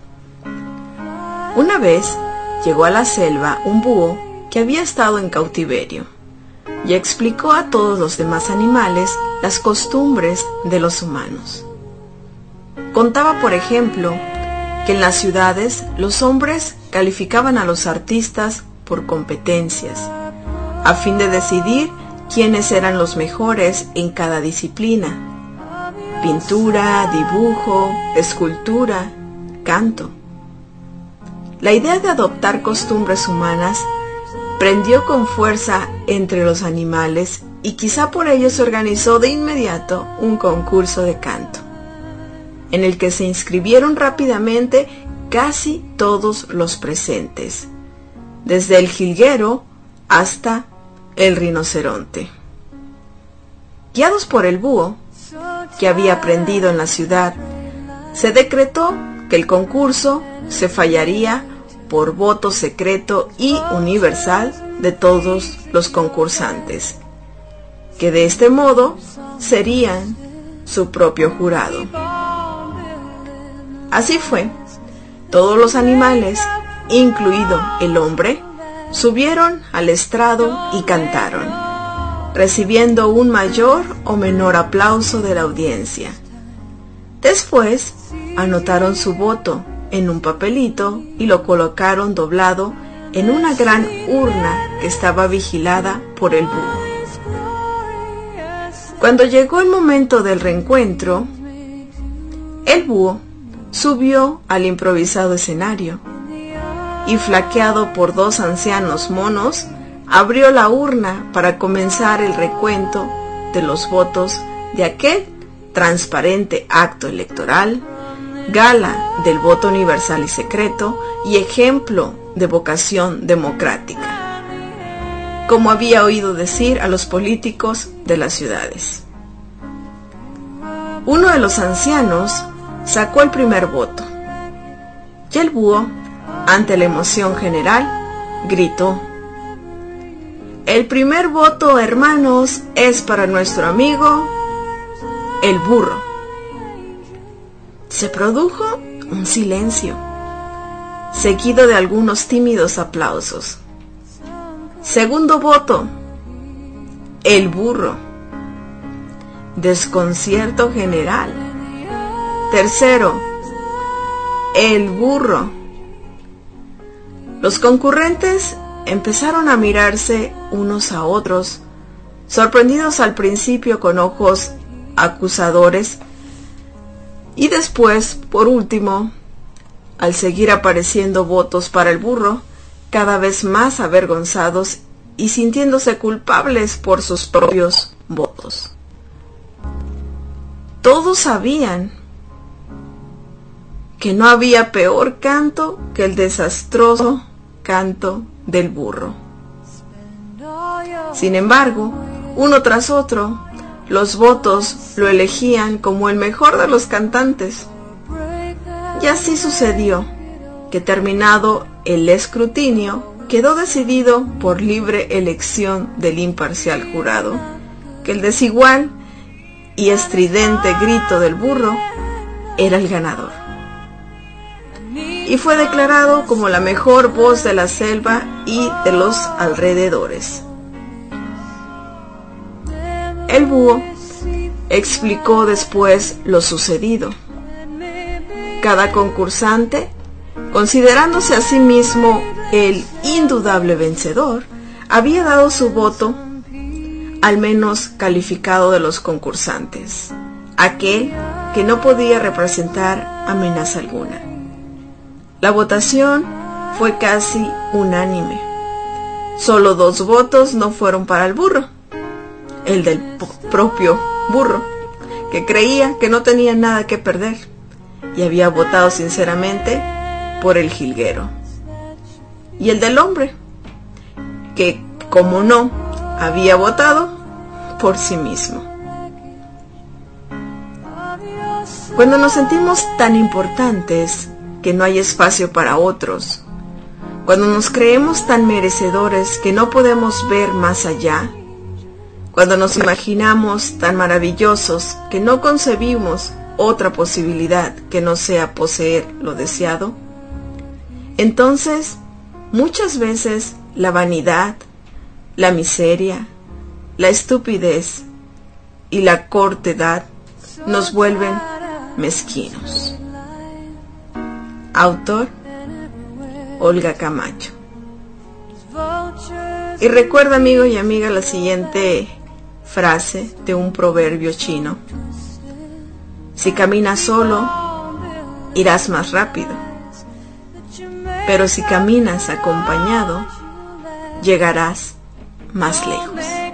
Una vez llegó a la selva un búho que había estado en cautiverio y explicó a todos los demás animales las costumbres de los humanos. Contaba, por ejemplo, que en las ciudades los hombres calificaban a los artistas por competencias, a fin de decidir quiénes eran los mejores en cada disciplina: pintura, dibujo, escultura, canto. La idea de adoptar costumbres humanas prendió con fuerza entre los animales y quizá por ello se organizó de inmediato un concurso de canto, en el que se inscribieron rápidamente casi todos los presentes, desde el jilguero hasta el rinoceronte. Guiados por el búho, que había aprendido en la ciudad, se decretó que el concurso se fallaría por voto secreto y universal de todos los concursantes, que de este modo serían su propio jurado. Así fue. Todos los animales, incluido el hombre, subieron al estrado y cantaron, recibiendo un mayor o menor aplauso de la audiencia. Después, anotaron su voto en un papelito y lo colocaron doblado en una gran urna que estaba vigilada por el búho. Cuando llegó el momento del reencuentro, el búho subió al improvisado escenario y, flanqueado por dos ancianos monos, abrió la urna para comenzar el recuento de los votos de aquel transparente acto electoral, gala del voto universal y secreto y ejemplo de vocación democrática, como había oído decir a los políticos de las ciudades. Uno de los ancianos sacó el primer voto y el búho, ante la emoción general, gritó: «El primer voto, hermanos, es para nuestro amigo el burro». Se produjo un silencio, seguido de algunos tímidos aplausos. Segundo voto, el burro. Desconcierto general. Tercero, el burro. Los concurrentes empezaron a mirarse unos a otros, sorprendidos al principio con ojos acusadores, y después, por último, al seguir apareciendo votos para el burro, cada vez más avergonzados y sintiéndose culpables por sus propios votos. Todos sabían que no había peor canto que el desastroso canto del burro. Sin embargo, uno tras otro, los votos lo elegían como el mejor de los cantantes. Y así sucedió, que terminado el escrutinio, quedó decidido por libre elección del imparcial jurado, que el desigual y estridente grito del burro era el ganador, y fue declarado como la mejor voz de la selva y de los alrededores. El búho explicó después lo sucedido. Cada concursante, considerándose a sí mismo el indudable vencedor, había dado su voto al menos calificado de los concursantes, aquel que no podía representar amenaza alguna. La votación fue casi unánime. Solo 2 votos no fueron para el burro: el del propio burro, que creía que no tenía nada que perder y había votado sinceramente por el jilguero, y el del hombre, que, como no, había votado por sí mismo. Cuando nos sentimos tan importantes que no hay espacio para otros, cuando nos creemos tan merecedores que no podemos ver más allá, cuando nos imaginamos tan maravillosos que no concebimos otra posibilidad que no sea poseer lo deseado, entonces muchas veces la vanidad, la miseria, la estupidez y la cortedad nos vuelven mezquinos. Autor: Olga Camacho. Y recuerda, amigo y amiga, la siguiente frase de un proverbio chino: si caminas solo, irás más rápido, pero si caminas acompañado, llegarás más lejos.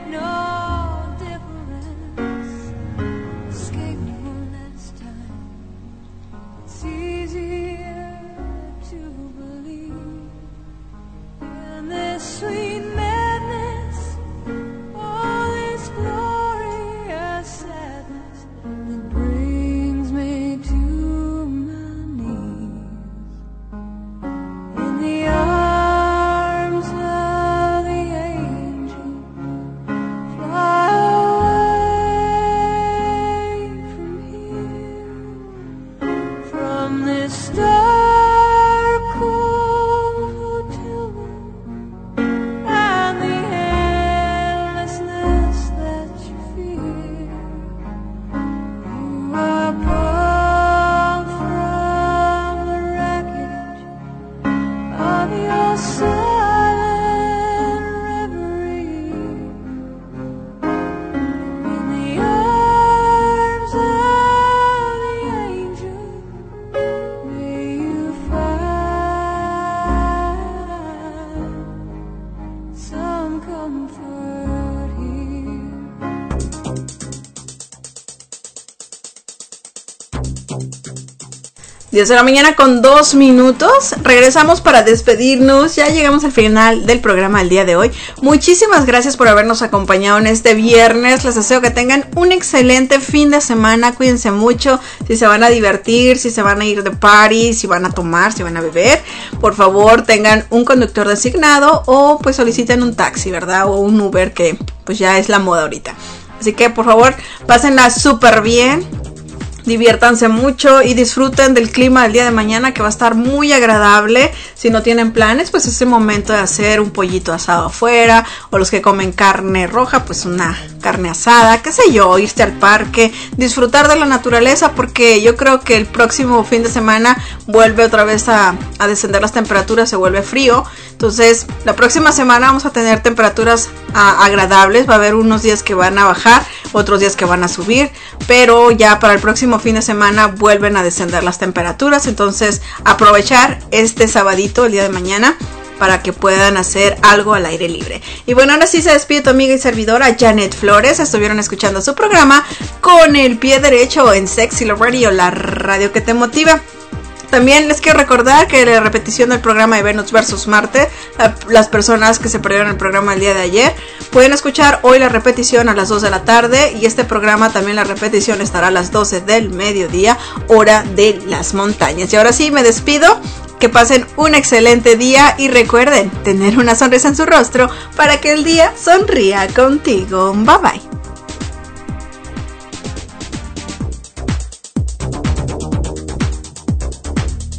Diez de la mañana con 2 minutos. Regresamos para despedirnos. Ya llegamos al final del programa del día de hoy. Muchísimas gracias por habernos acompañado en este viernes. Les deseo que tengan un excelente fin de semana. Cuídense mucho. Si se van a divertir, si se van a ir de party, si van a tomar, si van a beber, por favor tengan un conductor designado o pues soliciten un taxi, ¿verdad? O un Uber, que pues ya es la moda ahorita. Así que por favor pásenla súper bien. Diviértanse mucho y disfruten del clima del día de mañana, que va a estar muy agradable. Si no tienen planes, pues es el momento de hacer un pollito asado afuera, o los que comen carne roja, pues una carne asada, qué sé yo, irse al parque, disfrutar de la naturaleza, porque yo creo que el próximo fin de semana vuelve otra vez a descender las temperaturas, se vuelve frío. Entonces la próxima semana vamos a tener temperaturas agradables, va a haber unos días que van a bajar, otros días que van a subir, pero ya para el próximo fin de semana vuelven a descender las temperaturas. Entonces aprovechar este sabadito, el día de mañana, para que puedan hacer algo al aire libre. Y bueno, ahora sí se despide tu amiga y servidora Janet Flores. Estuvieron escuchando su programa Con el Pie Derecho en Sexy Love Radio, la radio que te motiva. También les quiero recordar que la repetición del programa de Venus vs Marte, las personas que se perdieron el programa el día de ayer, pueden escuchar hoy la repetición a las 2 de la tarde, y este programa también, la repetición, estará a las 12 del mediodía, hora de las montañas. Y ahora sí me despido, que pasen un excelente día y recuerden tener una sonrisa en su rostro para que el día sonría contigo. Bye bye.